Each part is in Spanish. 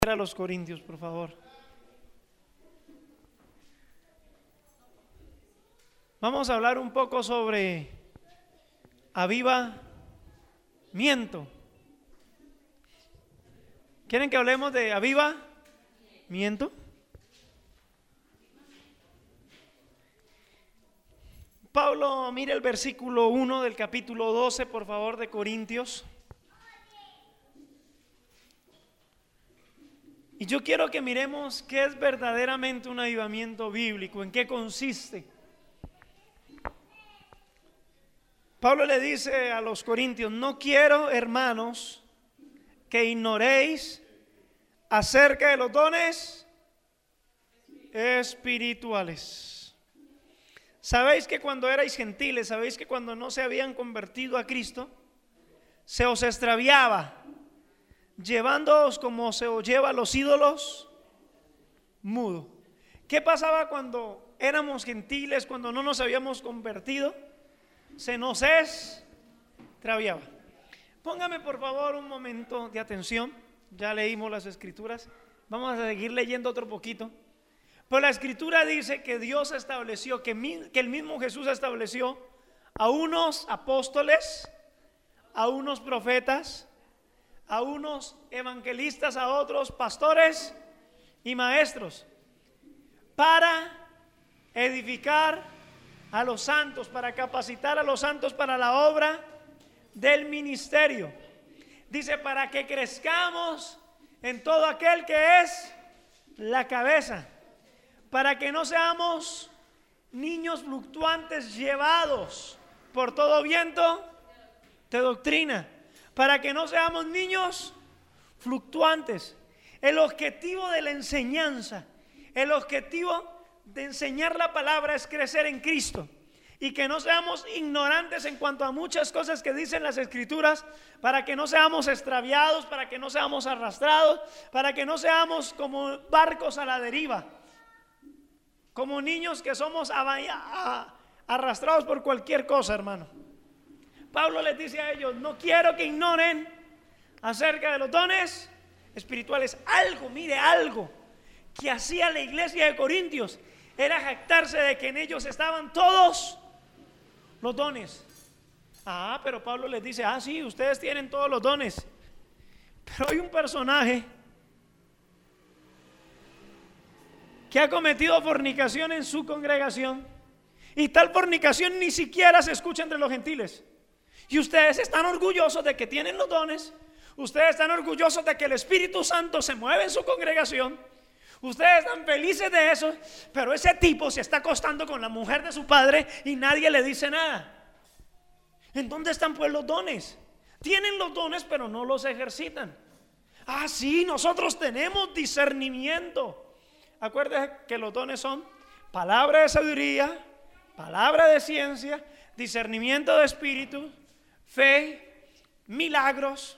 A los Corintios, por favor. Vamos a hablar un poco sobre avivamiento. ¿Quieren que hablemos de avivamiento? Pablo, mire el versículo 1 del capítulo 12, por favor, de Corintios. Y yo quiero que miremos qué es verdaderamente un avivamiento bíblico, en qué consiste. Pablo le dice a los corintios: no quiero, hermanos, que ignoréis acerca de los dones espirituales. Sabéis que cuando erais gentiles, sabéis que cuando no se habían convertido a Cristo, se os extraviaba, llevándoos como se os lleva a los ídolos mudo. ¿Qué pasaba cuando éramos gentiles, cuando no nos habíamos convertido? Se nos extraviaba. Póngame por favor un momento de atención. Ya leímos las escrituras, vamos a seguir leyendo otro poquito. Pues la escritura dice que Dios estableció, que el mismo Jesús estableció a unos apóstoles, a unos profetas, a unos evangelistas, a otros pastores y maestros, para edificar a los santos, para capacitar a los santos para la obra del ministerio. Dice, para que crezcamos en todo aquel que es la cabeza, para que no seamos niños fluctuantes llevados por todo viento de doctrina, para que no seamos niños fluctuantes. El objetivo de la enseñanza, el objetivo de enseñar la palabra es crecer en Cristo, y que no seamos ignorantes en cuanto a muchas cosas que dicen las escrituras, para que no seamos extraviados, para que no seamos arrastrados, para que no seamos como barcos a la deriva, como niños que somos arrastrados por cualquier cosa, hermano. Pablo les dice a ellos: no quiero que ignoren acerca de los dones espirituales. Algo que hacía la iglesia de Corintios era jactarse de que en ellos estaban todos los dones. Pero Pablo les dice: sí, ustedes tienen todos los dones, pero hay un personaje que ha cometido fornicación en su congregación, y tal fornicación ni siquiera se escucha entre los gentiles. Y ustedes están orgullosos de que tienen los dones, ustedes están orgullosos de que el Espíritu Santo se mueve en su congregación, ustedes están felices de eso, pero ese tipo se está acostando con la mujer de su padre y nadie le dice nada. ¿En dónde están pues los dones? Tienen los dones pero no los ejercitan. Sí, nosotros tenemos discernimiento. Acuérdense que los dones son palabra de sabiduría, palabra de ciencia, discernimiento de espíritu, fe, milagros,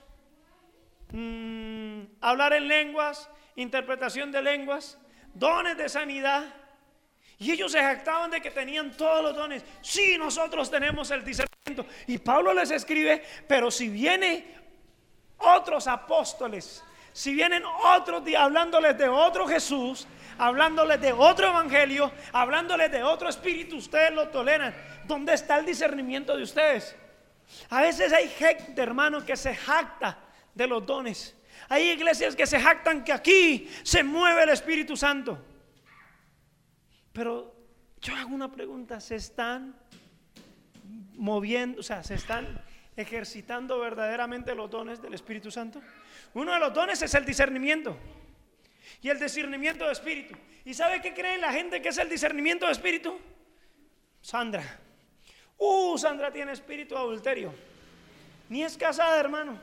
hablar en lenguas, interpretación de lenguas, dones de sanidad. Y ellos se jactaban de que tenían todos los dones. Sí, nosotros tenemos el discernimiento. Y Pablo les escribe: pero si vienen otros apóstoles, si vienen otros hablándoles de otro Jesús, hablándoles de otro evangelio, hablándoles de otro espíritu, ustedes lo toleran. ¿Dónde está el discernimiento de ustedes? A veces hay gente, hermano, que se jacta de los dones. Hay iglesias que se jactan que aquí se mueve el Espíritu Santo. Pero yo hago una pregunta: ¿se están moviendo, se están ejercitando verdaderamente los dones del Espíritu Santo? Uno de los dones es el discernimiento, y el discernimiento de espíritu. ¿Y sabe qué creen la gente que es el discernimiento de espíritu? Sandra tiene espíritu de adulterio, ni es casada, hermano,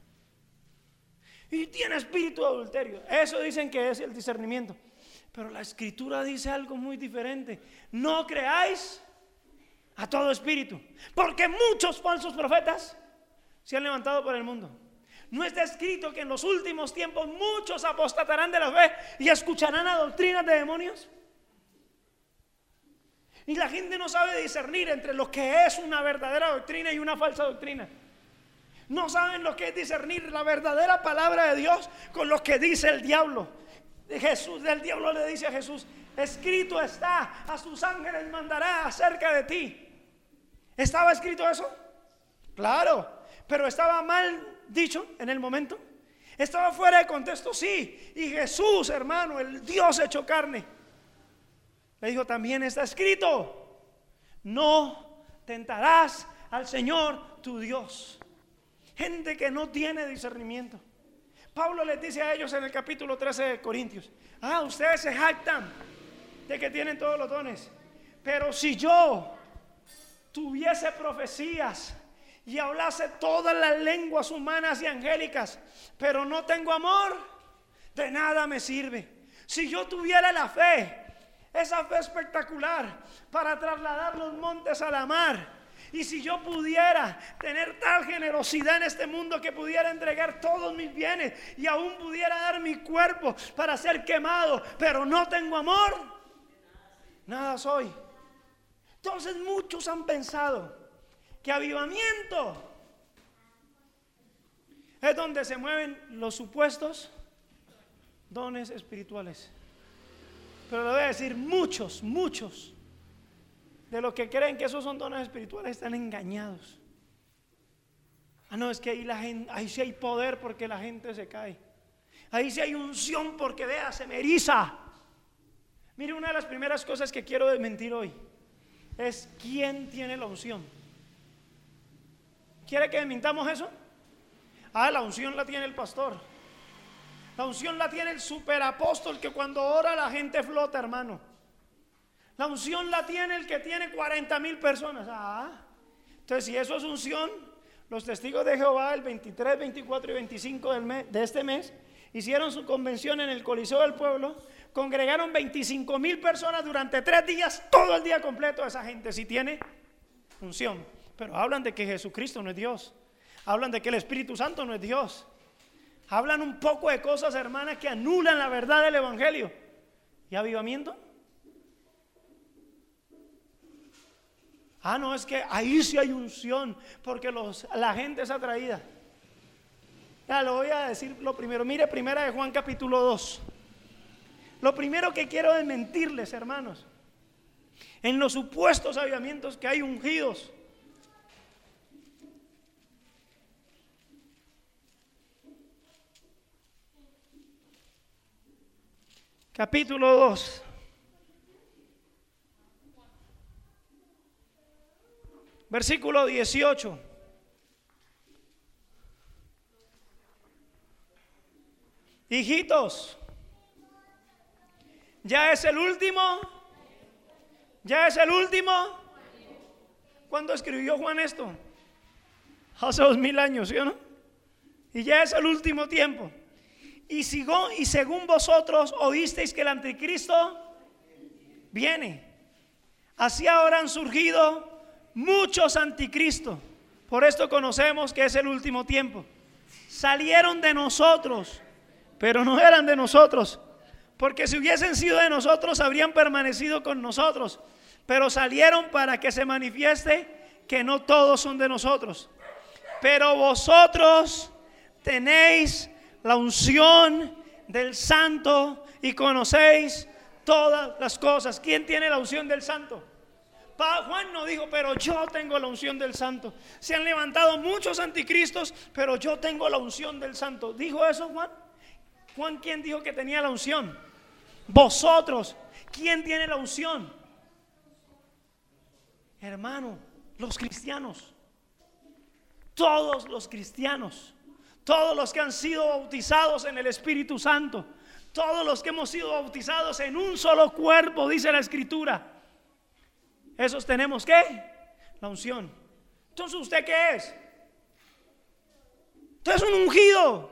y tiene espíritu de adulterio. Eso dicen que es el discernimiento. Pero la escritura dice algo muy diferente: no creáis a todo espíritu, porque muchos falsos profetas se han levantado por el mundo. ¿No está escrito que en los últimos tiempos muchos apostatarán de la fe y escucharán a doctrinas de demonios? Y la gente no sabe discernir entre lo que es una verdadera doctrina y una falsa doctrina. No saben lo que es discernir la verdadera palabra de Dios con lo que dice el diablo. El diablo le dice a Jesús: escrito está, a sus ángeles mandará acerca de ti. ¿Estaba escrito eso? Claro, pero estaba mal dicho en el momento. Estaba fuera de contexto, sí. Y Jesús, hermano, el Dios hecho carne, le dijo: también está escrito, no tentarás al Señor tu Dios. Gente que no tiene discernimiento. Pablo les dice a ellos en el capítulo 13 de Corintios: ustedes se jactan de que tienen todos los dones, pero si yo tuviese profecías y hablase todas las lenguas humanas y angélicas, pero no tengo amor, de nada me sirve. Si yo tuviera la fe, esa fe espectacular para trasladar los montes a la mar, y si yo pudiera tener tal generosidad en este mundo que pudiera entregar todos mis bienes y aún pudiera dar mi cuerpo para ser quemado, pero no tengo amor, nada soy. Entonces muchos han pensado que avivamiento es donde se mueven los supuestos dones espirituales. Pero le voy a decir, muchos de los que creen que esos son dones espirituales están engañados. No, es que ahí sí hay poder porque la gente se cae. Ahí sí hay unción porque vea, se me eriza. Mire, una de las primeras cosas que quiero desmentir hoy es quién tiene la unción. ¿Quiere que desmintamos eso? La unción la tiene el pastor. La unción la tiene el superapóstol que cuando ora la gente flota, hermano. La unción la tiene el que tiene 40,000 personas. Entonces, si eso es unción, los testigos de Jehová el 23, 24 y 25 de este mes hicieron su convención en el Coliseo del Pueblo. Congregaron 25,000 personas durante 3 días, todo el día completo. Esa gente sí tiene unción. Pero hablan de que Jesucristo no es Dios. Hablan de que el Espíritu Santo no es Dios. Hablan un poco de cosas, hermanas, que anulan la verdad del Evangelio. ¿Y avivamiento? No, es que ahí sí hay unción porque la gente es atraída. Ya lo voy a decir lo primero. Mire, primera de Juan capítulo 2. Lo primero que quiero desmentirles, hermanos, en los supuestos avivamientos que hay ungidos. Capítulo 2. Versículo 18. Hijitos, ya es el último. Ya es el último. ¿Cuándo escribió Juan esto? Hace 2000 años, ¿sí o no? Y ya es el último tiempo. Y según vosotros oísteis que el anticristo viene, así ahora han surgido muchos anticristos. Por esto conocemos que es el último tiempo. Salieron de nosotros, pero no eran de nosotros, porque si hubiesen sido de nosotros habrían permanecido con nosotros. Pero salieron para que se manifieste que no todos son de nosotros. Pero vosotros tenéis la unción del Santo y conocéis todas las cosas. ¿Quién tiene la unción del Santo? Juan no dijo, pero yo tengo la unción del Santo. Se han levantado muchos anticristos, pero yo tengo la unción del Santo. ¿Dijo eso Juan? Juan, ¿quién dijo que tenía la unción? Vosotros. ¿Quién tiene la unción? Hermano, los cristianos. Todos los cristianos. Todos los que han sido bautizados en el Espíritu Santo. Todos los que hemos sido bautizados en un solo cuerpo, dice la Escritura. Esos tenemos ¿qué? La unción. Entonces, ¿usted qué es? Usted es un ungido.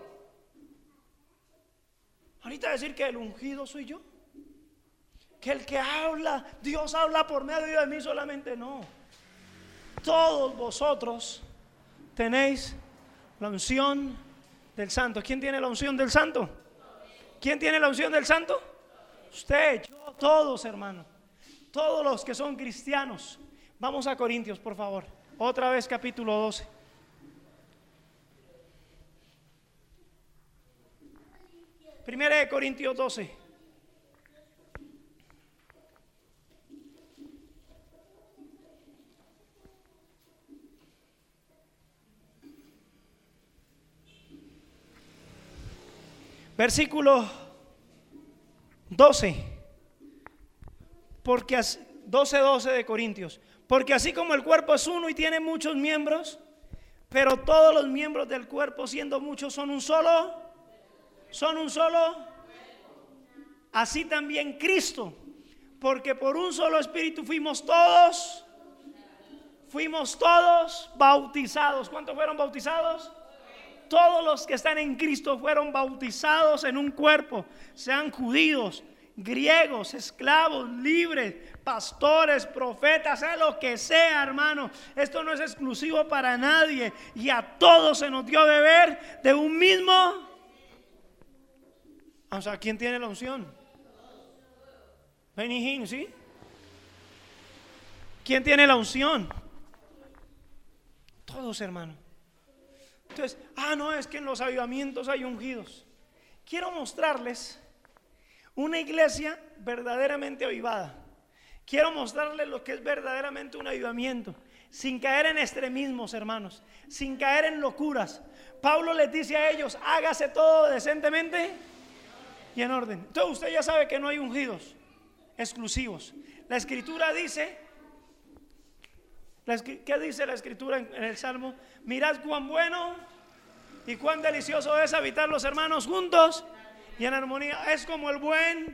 Ahorita decir que el ungido soy yo, que el que habla, Dios habla por medio de mí solamente, no. Todos vosotros tenéis la unción del Santo. ¿Quién tiene la unción del Santo? ¿Quién tiene la unción del Santo? Usted, yo, todos, hermanos. Todos los que son cristianos. Vamos a Corintios, por favor. Otra vez capítulo 12. Primera de Corintios 12. Versículo 12. Porque 12 de Corintios. Porque así como el cuerpo es uno y tiene muchos miembros, pero todos los miembros del cuerpo, siendo muchos, son un solo. Así también Cristo, porque por un solo espíritu fuimos todos bautizados. ¿Cuántos fueron bautizados? Todos los que están en Cristo fueron bautizados en un cuerpo, sean judíos, griegos, esclavos, libres, pastores, profetas, sea lo que sea, hermano. Esto no es exclusivo para nadie, y a todos se nos dio a beber de un mismo. O sea, ¿quién tiene la unción? Benny Hinn, ¿sí? ¿Quién tiene la unción? Todos, hermano. Entonces, no, es que en los avivamientos hay ungidos. Quiero mostrarles una iglesia verdaderamente avivada. Quiero mostrarles lo que es verdaderamente un avivamiento, sin caer en extremismos, hermanos, sin caer en locuras. Pablo les dice a ellos: hágase todo decentemente y en orden. Entonces usted ya sabe que no hay ungidos exclusivos. La escritura dice, ¿qué dice la escritura en el Salmo? Mirad cuán bueno y cuán delicioso es habitar los hermanos juntos y en armonía. Es como el buen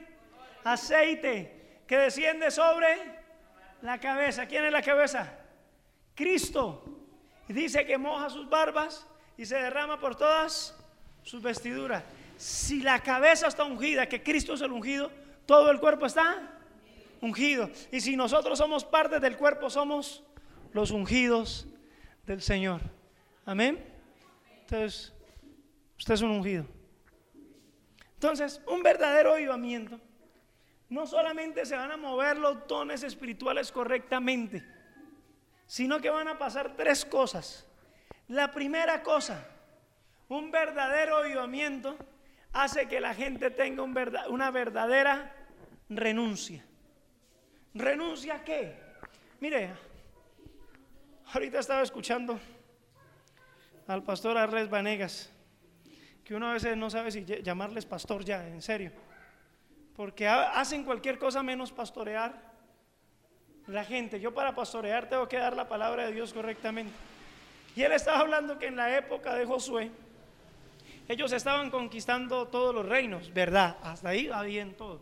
aceite que desciende sobre la cabeza. ¿Quién es la cabeza? Cristo. Y dice que moja sus barbas y se derrama por todas sus vestiduras. Si la cabeza está ungida, que Cristo es el ungido, todo el cuerpo está ungido. Y si nosotros somos parte del cuerpo, somos los ungidos del Señor. Amén. Entonces, usted es un ungido. Entonces, un verdadero avivamiento, no solamente se van a mover los dones espirituales correctamente, sino que van a pasar tres cosas. La primera cosa, un verdadero avivamiento hace que la gente tenga una verdadera renuncia. ¿Renuncia a qué? Mire, ahorita estaba escuchando al pastor Arles Vanegas, que uno a veces no sabe si llamarles pastor ya, en serio, porque hacen cualquier cosa menos pastorear la gente. Yo para pastorear tengo que dar la palabra de Dios correctamente. Y él estaba hablando que en la época de Josué ellos estaban conquistando todos los reinos, ¿verdad? Hasta ahí va bien todo.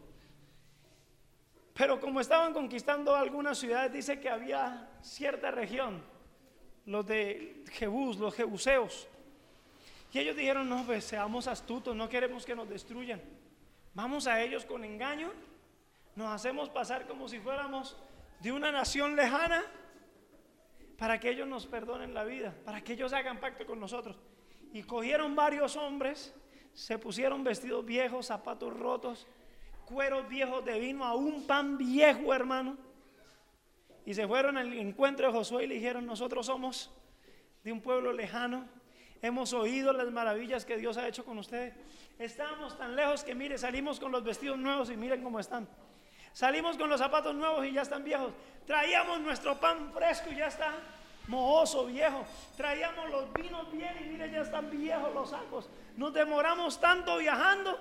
Pero como estaban conquistando algunas ciudades, dice que había cierta región, los de Jebús, los jebuseos, y ellos dijeron: no, pues seamos astutos, no queremos que nos destruyan. Vamos a ellos con engaño, nos hacemos pasar como si fuéramos de una nación lejana, para que ellos nos perdonen la vida, para que ellos hagan pacto con nosotros. Y cogieron varios hombres, se pusieron vestidos viejos, zapatos rotos, cueros viejos de vino, a un pan viejo, hermano, y se fueron al encuentro de Josué y le dijeron: nosotros somos de un pueblo lejano, hemos oído las maravillas que Dios ha hecho con ustedes. Estábamos tan lejos que mire, salimos con los vestidos nuevos y miren cómo están. Salimos con los zapatos nuevos y ya están viejos. Traíamos nuestro pan fresco y ya está mohoso, viejo. Traíamos los vinos bien y miren, ya están viejos los sacos. Nos demoramos tanto viajando.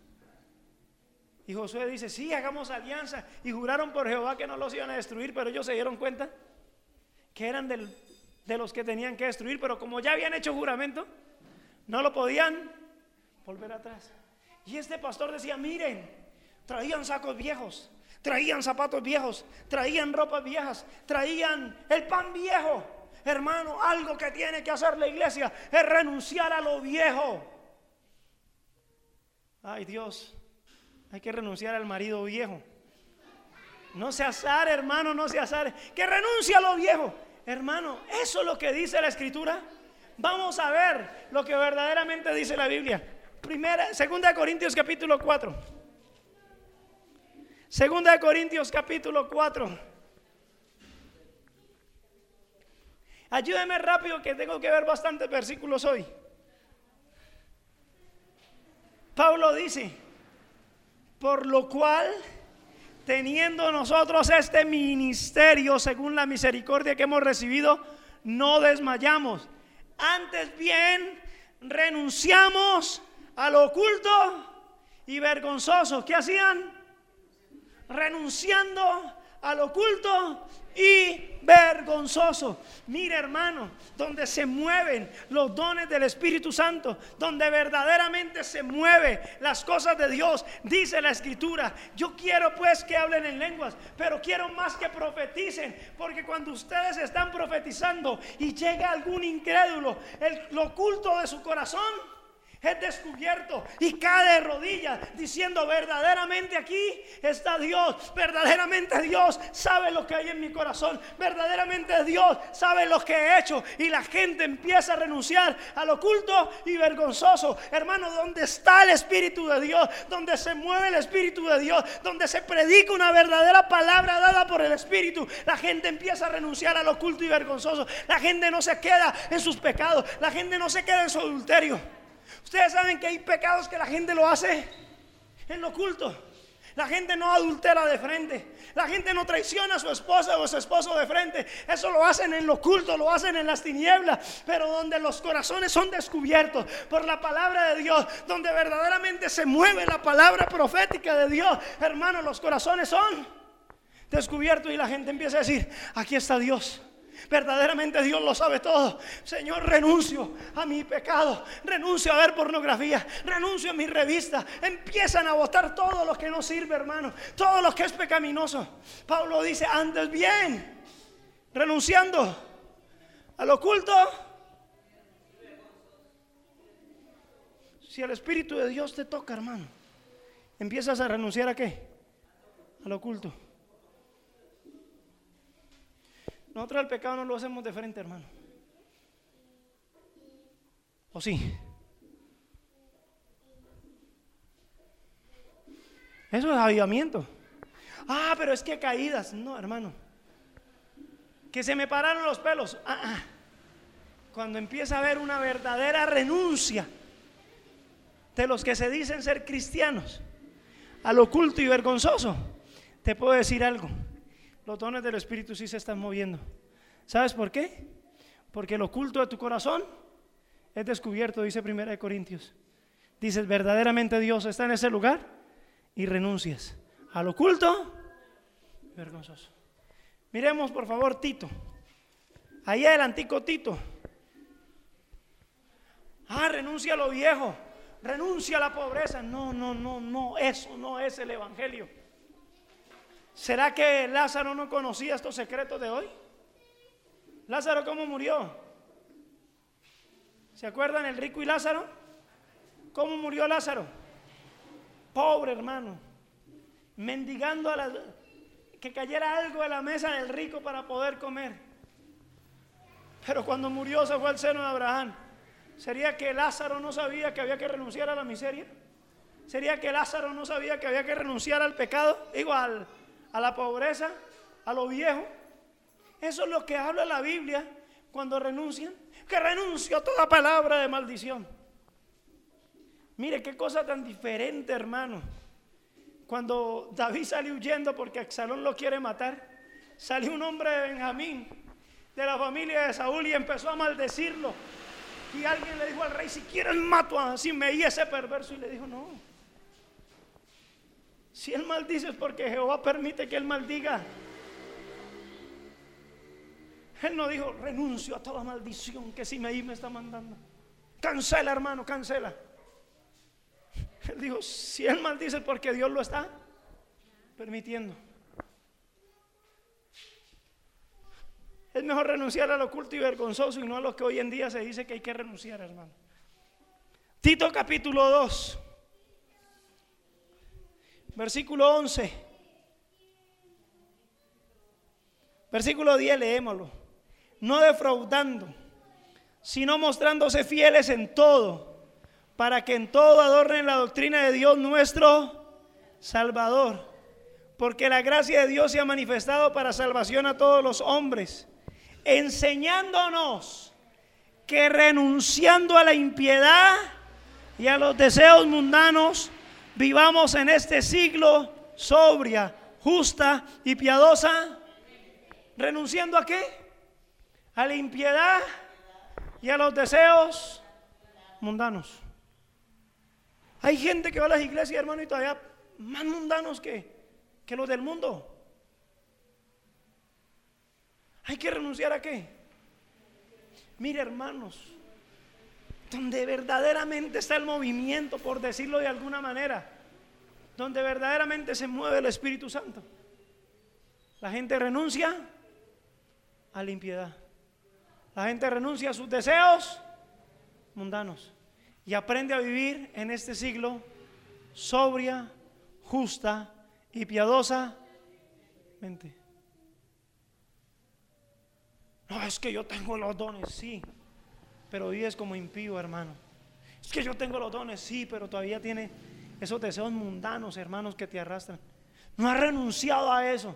Y Josué dice: sí, hagamos alianza. Y juraron por Jehová que no los iban a destruir, pero ellos se dieron cuenta que eran de los que tenían que destruir. Pero como ya habían hecho juramento, no lo podían volver atrás. Y este pastor decía: miren, traían sacos viejos, traían zapatos viejos, traían ropas viejas, traían el pan viejo. Hermano, algo que tiene que hacer la iglesia es renunciar a lo viejo. Ay, Dios, hay que renunciar al marido viejo. No se azare, hermano, no se azare. Que renuncie a lo viejo. Hermano, eso es lo que dice la escritura. Vamos a ver lo que verdaderamente dice la Biblia. Segunda de Corintios capítulo 4. Segunda de Corintios capítulo 4. Ayúdeme rápido que tengo que ver bastantes versículos hoy. Pablo dice, por lo cual, teniendo nosotros este ministerio según la misericordia que hemos recibido, no desmayamos. Antes bien, renunciamos a lo oculto y vergonzoso. ¿Qué hacían? Renunciando a lo oculto y vergonzoso. Mira, hermano, donde se mueven los dones del Espíritu Santo, donde verdaderamente se mueven las cosas de Dios, dice la Escritura: yo quiero pues que hablen en lenguas, pero quiero más que profeticen, porque cuando ustedes están profetizando y llega algún incrédulo, lo oculto de su corazón es descubierto y cae de rodillas diciendo: verdaderamente aquí está Dios, verdaderamente Dios sabe lo que hay en mi corazón, verdaderamente Dios sabe lo que he hecho. Y la gente empieza a renunciar al oculto y vergonzoso. Hermano, donde está el Espíritu de Dios, donde se mueve el Espíritu de Dios, donde se predica una verdadera palabra dada por el Espíritu, la gente empieza a renunciar al oculto y vergonzoso. La gente no se queda en sus pecados, la gente no se queda en su adulterio. Ustedes saben que hay pecados que la gente lo hace en lo oculto. La gente no adultera de frente. La gente no traiciona a su esposa o a su esposo de frente. Eso lo hacen en lo oculto, lo hacen en las tinieblas. Pero donde los corazones son descubiertos por la palabra de Dios, donde verdaderamente se mueve la palabra profética de Dios, hermano, los corazones son descubiertos y la gente empieza a decir: aquí está Dios. Verdaderamente Dios lo sabe todo. Señor, renuncio a mi pecado, renuncio a ver pornografía, renuncio a mis revistas. Empiezan a botar todo lo que no sirve, hermano, todo lo que es pecaminoso. Pablo dice: antes bien, renunciando al oculto. Si el Espíritu de Dios te toca, hermano, empiezas a renunciar ¿a qué? Al oculto. Nosotros el pecado no lo hacemos de frente, hermano. ¿O sí? Eso es avivamiento. Ah, pero es que caídas. No, hermano. Que se me pararon los pelos. Cuando empieza a haber una verdadera renuncia de los que se dicen ser cristianos al oculto y vergonzoso, te puedo decir algo: los dones del Espíritu sí se están moviendo. ¿Sabes por qué? Porque el oculto de tu corazón es descubierto, dice 1 Corintios. Dices: verdaderamente Dios está en ese lugar, y renuncias al oculto vergonzoso. Miremos por favor Tito. Ahí adelantico Tito. Renuncia a lo viejo, renuncia a la pobreza. No, eso no es el evangelio. ¿Será que Lázaro no conocía estos secretos de hoy? Lázaro, ¿cómo murió? ¿Se acuerdan el rico y Lázaro? ¿Cómo murió Lázaro? Pobre, hermano, mendigando que cayera algo de la mesa del rico para poder comer. Pero cuando murió se fue al seno de Abraham. ¿Sería que Lázaro no sabía que había que renunciar a la miseria? ¿Sería que Lázaro no sabía que había que renunciar al pecado? Digo, a la pobreza, a lo viejo. Eso es lo que habla la Biblia cuando renuncian. Que renuncio a toda palabra de maldición. Mire qué cosa tan diferente, hermano. Cuando David salió huyendo porque Absalón lo quiere matar, salió un hombre de Benjamín, de la familia de Saúl, y empezó a maldecirlo. Y alguien le dijo al rey: si quieres mato a Simei, ese perverso. Y le dijo: no, si él maldice es porque Jehová permite que él maldiga. Él no dijo: renuncio a toda maldición que Simei me está mandando. Cancela, hermano, cancela. Él dijo: si él maldice es porque Dios lo está permitiendo. Es mejor renunciar al oculto y vergonzoso y no a lo que hoy en día se dice que hay que renunciar, hermano. Tito capítulo 2, versículo 11. Versículo 10, leémoslo. No defraudando, sino mostrándose fieles en todo, para que en todo adornen la doctrina de Dios nuestro Salvador. Porque la gracia de Dios se ha manifestado para salvación a todos los hombres, enseñándonos que renunciando a la impiedad y a los deseos mundanos, vivamos en este siglo sobria, justa y piadosa, renunciando ¿a qué? A la impiedad y a los deseos mundanos. Hay gente que va a las iglesias, hermano, y todavía más mundanos que los del mundo. Hay que renunciar ¿a qué? Mire, hermanos, donde verdaderamente está el movimiento, por decirlo de alguna manera, donde verdaderamente se mueve el Espíritu Santo, la gente renuncia a la impiedad. La gente renuncia a sus deseos mundanos y aprende a vivir en este siglo sobria, justa y piadosamente. No, es que yo tengo los dones, sí, pero vives como impío, hermano. Es que yo tengo los dones, sí, pero todavía tiene esos deseos mundanos, hermanos, que te arrastran. No has renunciado a eso.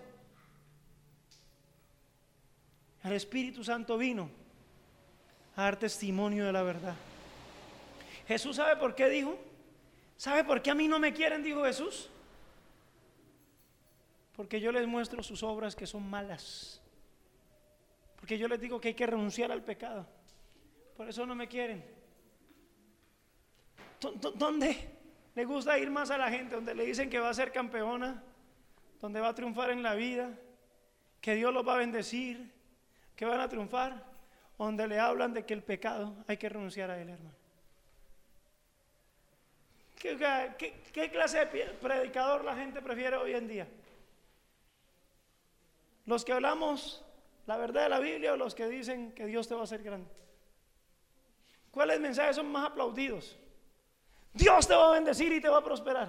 El Espíritu Santo vino a dar testimonio de la verdad. Jesús, ¿sabe por qué dijo? ¿Sabe por qué a mí no me quieren? Dijo Jesús. Porque yo les muestro sus obras que son malas. Porque yo les digo que hay que renunciar al pecado. Por eso no me quieren. ¿Dónde le gusta ir más a la gente? Donde le dicen que va a ser campeona, donde va a triunfar en la vida, que Dios los va a bendecir, que van a triunfar, donde le hablan de que el pecado hay que renunciar a él, hermano. ¿Qué clase de predicador la gente prefiere hoy en día? ¿Los que hablamos la verdad de la Biblia o los que dicen que Dios te va a hacer grande? ¿Cuáles mensajes son más aplaudidos? Dios te va a bendecir y te va a prosperar.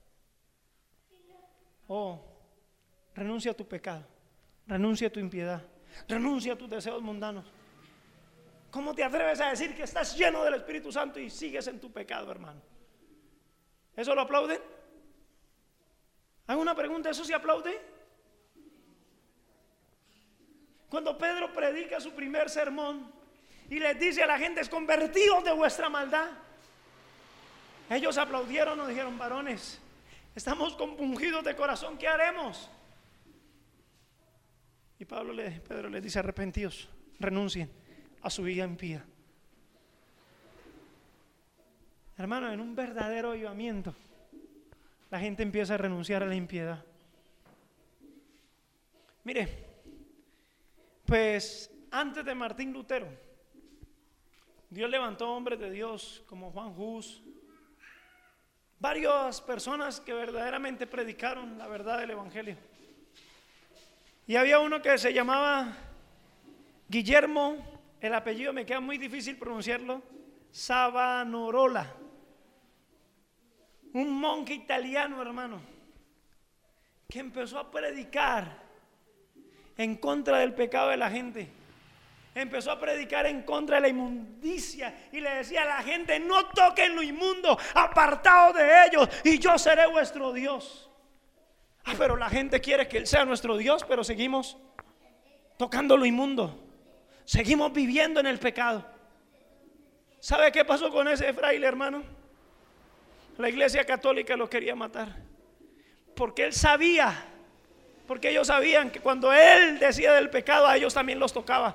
Oh, renuncia a tu pecado, renuncia a tu impiedad, renuncia a tus deseos mundanos. ¿Cómo te atreves a decir que estás lleno del Espíritu Santo y sigues en tu pecado, hermano? ¿Eso lo aplauden? Hago una pregunta, ¿eso se aplaude? Cuando Pedro predica su primer sermón y les dice a la gente: es convertidos de vuestra maldad, ellos aplaudieron o dijeron: varones, estamos compungidos de corazón, ¿qué haremos? Y Pedro les dice: arrepentidos, renuncien a su vida impía. Hermano, en un verdadero avivamiento la gente empieza a renunciar a la impiedad. Mire, pues antes de Martín Lutero, Dios levantó hombres de Dios como Juan Hus, varias personas que verdaderamente predicaron la verdad del Evangelio. Y había uno que se llamaba Guillermo, el apellido me queda muy difícil pronunciarlo, Savonarola, un monje italiano, hermano, que empezó a predicar en contra del pecado de la gente. Empezó a predicar en contra de la inmundicia y le decía a la gente: no toquen lo inmundo, apartados de ellos y yo seré vuestro Dios. Pero la gente quiere que Él sea nuestro Dios, pero seguimos tocando lo inmundo, seguimos viviendo en el pecado. ¿Sabe qué pasó con ese fraile, hermano? La Iglesia Católica lo quería matar, porque él sabía, porque ellos sabían que cuando él decía del pecado, a ellos también los tocaba.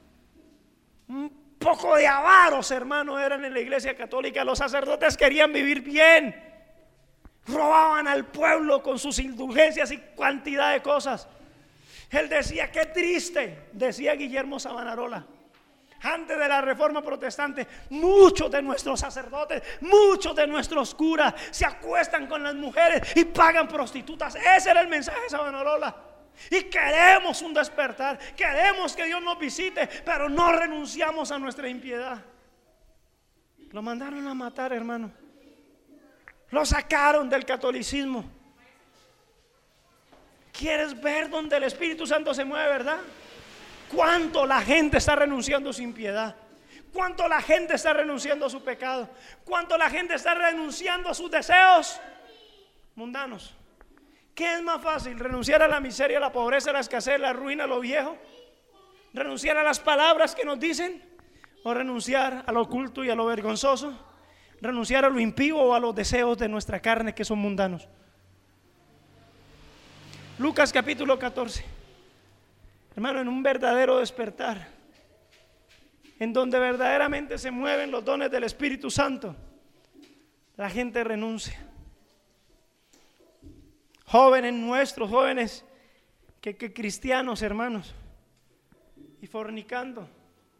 Un poco de avaros, hermano, eran en la Iglesia Católica. Los sacerdotes querían vivir bien, robaban al pueblo con sus indulgencias y cantidad de cosas. Él decía: qué triste, decía Guillermo Savonarola, antes de la Reforma Protestante, muchos de nuestros sacerdotes, muchos de nuestros curas se acuestan con las mujeres y pagan prostitutas. Ese era el mensaje de Savonarola. Y queremos un despertar, queremos que Dios nos visite, pero no renunciamos a nuestra impiedad. Lo mandaron a matar, hermano. Lo sacaron del catolicismo. ¿Quieres ver donde el Espíritu Santo se mueve, verdad? ¿Cuánto la gente está renunciando a su impiedad? ¿Cuánto la gente está renunciando a su pecado? ¿Cuánto la gente está renunciando a sus deseos mundanos? ¿Qué es más fácil? ¿Renunciar a la miseria, a la pobreza, a la escasez, a la ruina, a lo viejo? ¿Renunciar a las palabras que nos dicen? ¿O renunciar a lo oculto y a lo vergonzoso? renunciar a lo impío o a los deseos de nuestra carne que son mundanos. Lucas capítulo 14. Hermano, en un verdadero despertar, en donde verdaderamente se mueven los dones del Espíritu Santo, la gente renuncia. Jóvenes nuestros, jóvenes que cristianos, hermanos, y fornicando,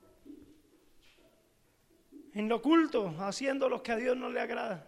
en lo oculto, haciendo lo que a Dios no le agrada.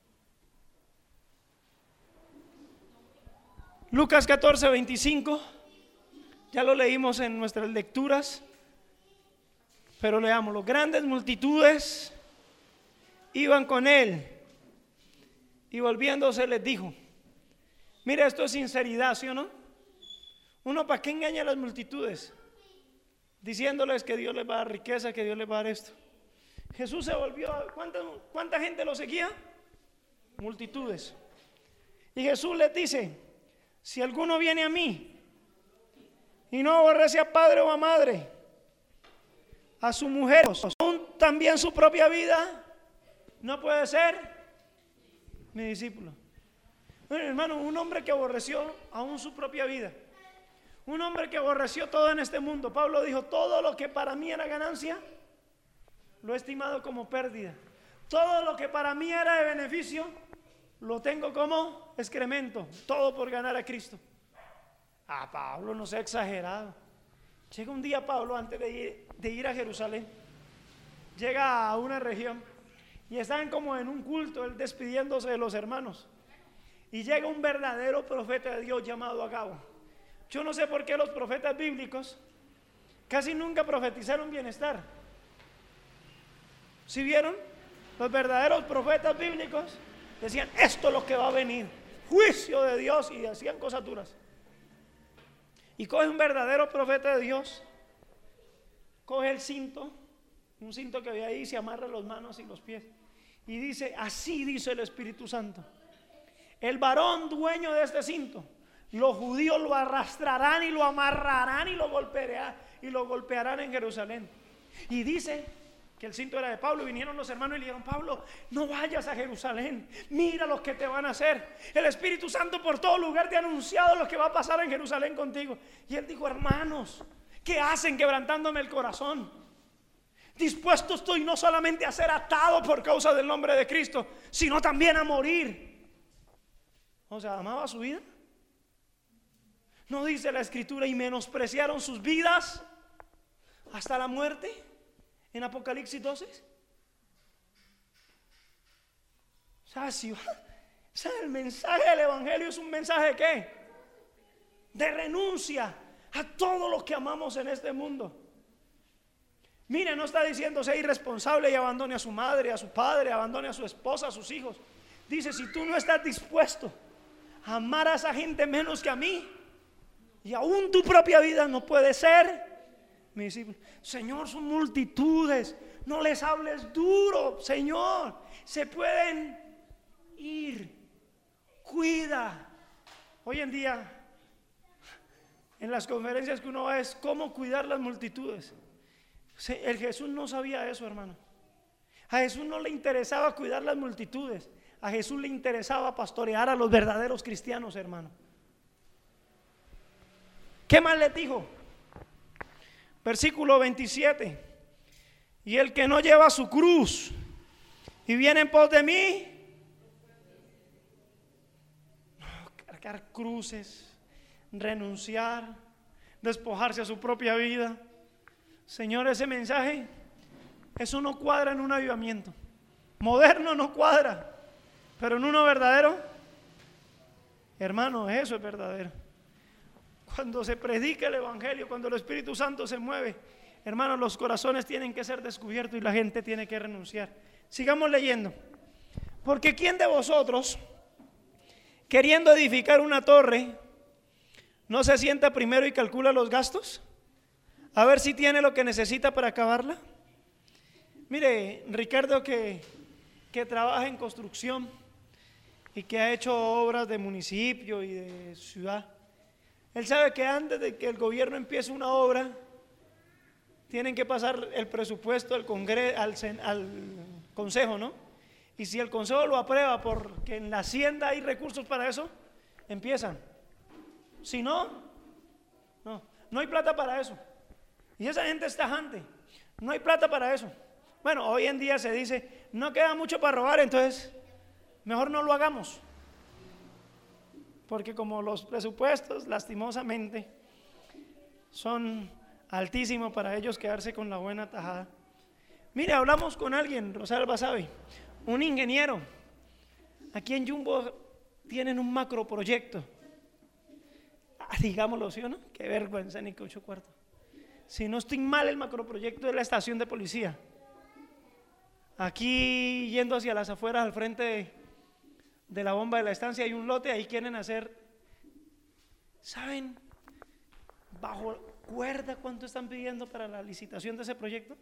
Lucas 14, 25, ya lo leímos en nuestras lecturas, pero leámoslo. Grandes multitudes iban con él y volviéndose les dijo: mira, esto es sinceridad, ¿sí o no? Uno, ¿para qué engaña a las multitudes? Diciéndoles que Dios les va a dar riqueza, que Dios les va a dar esto. Jesús se volvió, ¿cuánta gente lo seguía? Multitudes. Y Jesús les dice: si alguno viene a mí y no aborrece a padre o a madre, a su mujer, aún también su propia vida, no puede ser mi discípulo. Bueno, hermano, un hombre que aborreció aún su propia vida, un hombre que aborreció todo en este mundo. Pablo dijo: todo lo que para mí era ganancia, lo he estimado como pérdida. Todo lo que para mí era de beneficio, lo tengo como excremento. Todo por ganar a Cristo. Pablo no sea exagerado. Llega un día Pablo, antes de ir a Jerusalén, llega a una región y están como en un culto, él despidiéndose de los hermanos, y llega un verdadero profeta de Dios llamado Agabo. Yo no sé por qué los profetas bíblicos casi nunca profetizaron bienestar. ¿Sí vieron? Los verdaderos profetas bíblicos decían: esto es lo que va a venir, juicio de Dios, y hacían cosas duras. Y coge un verdadero profeta de Dios, coge el cinto, un cinto que había ahí, se amarra las manos y los pies, y dice: así dice el Espíritu Santo, el varón dueño de este cinto, los judíos lo arrastrarán y lo amarrarán y lo golpearán en Jerusalén. Y dice que el cinto era de Pablo, y vinieron los hermanos y le dijeron: Pablo, no vayas a Jerusalén, mira lo que te van a hacer. El Espíritu Santo por todo lugar te ha anunciado lo que va a pasar en Jerusalén contigo. Y él dijo: hermanos, ¿qué hacen quebrantándome el corazón? Dispuesto estoy no solamente a ser atado por causa del nombre de Cristo, sino también a morir. O sea, amaba su vida. ¿No dice la Escritura: y menospreciaron sus vidas hasta la muerte? En Apocalipsis 12. El mensaje del Evangelio es un mensaje de ¿qué? De renuncia a todo lo que amamos en este mundo. Mire, no está diciendo sea irresponsable y abandone a su madre, a su padre, abandone a su esposa, a sus hijos. Dice: si tú no estás dispuesto a amar a esa gente menos que a mí, y aún tu propia vida, no puede ser mi discípulo. Señor, son multitudes, no les hables duro, Señor, se pueden ir, cuida. Hoy en día, en las conferencias que uno va, es cómo cuidar las multitudes. El Jesús no sabía eso, hermano. A Jesús no le interesaba cuidar las multitudes, a Jesús le interesaba pastorear a los verdaderos cristianos, hermano. ¿Qué más le dijo? Versículo 27: y el que no lleva su cruz y viene en pos de mí, cargar cruces, renunciar, despojarse a su propia vida. Señor, ese mensaje, eso no cuadra en un avivamiento moderno, no cuadra, pero en uno verdadero, hermano, eso es verdadero. Cuando se predica el Evangelio, cuando el Espíritu Santo se mueve, hermanos, los corazones tienen que ser descubiertos y la gente tiene que renunciar. Sigamos leyendo. Porque ¿quién de vosotros, queriendo edificar una torre, no se sienta primero y calcula los gastos? A ver si tiene lo que necesita para acabarla. Mire, Ricardo, que trabaja en construcción y que ha hecho obras de municipio y de ciudad, él sabe que antes de que el gobierno empiece una obra, tienen que pasar el presupuesto al consejo, ¿no? Y si el consejo lo aprueba porque en la hacienda hay recursos para eso, empiezan. Si no, no hay plata para eso. Y esa gente es tajante. No hay plata para eso. Bueno, hoy en día se dice, no queda mucho para robar, entonces mejor no lo hagamos. Porque como los presupuestos, lastimosamente, son altísimos para ellos quedarse con la buena tajada. Mire, hablamos con alguien, Rosalba sabe, un ingeniero. Aquí en Jumbo tienen un macroproyecto. Digámoslo, ¿sí o no? Qué vergüenza, ni que 8 cuartos. Si no estoy mal, el macroproyecto es la estación de policía. Aquí, yendo hacia las afueras, al frente de la bomba de la estancia, hay un lote, ahí quieren hacer, ¿saben? Bajo cuerda, ¿cuánto están pidiendo para la licitación de ese proyecto?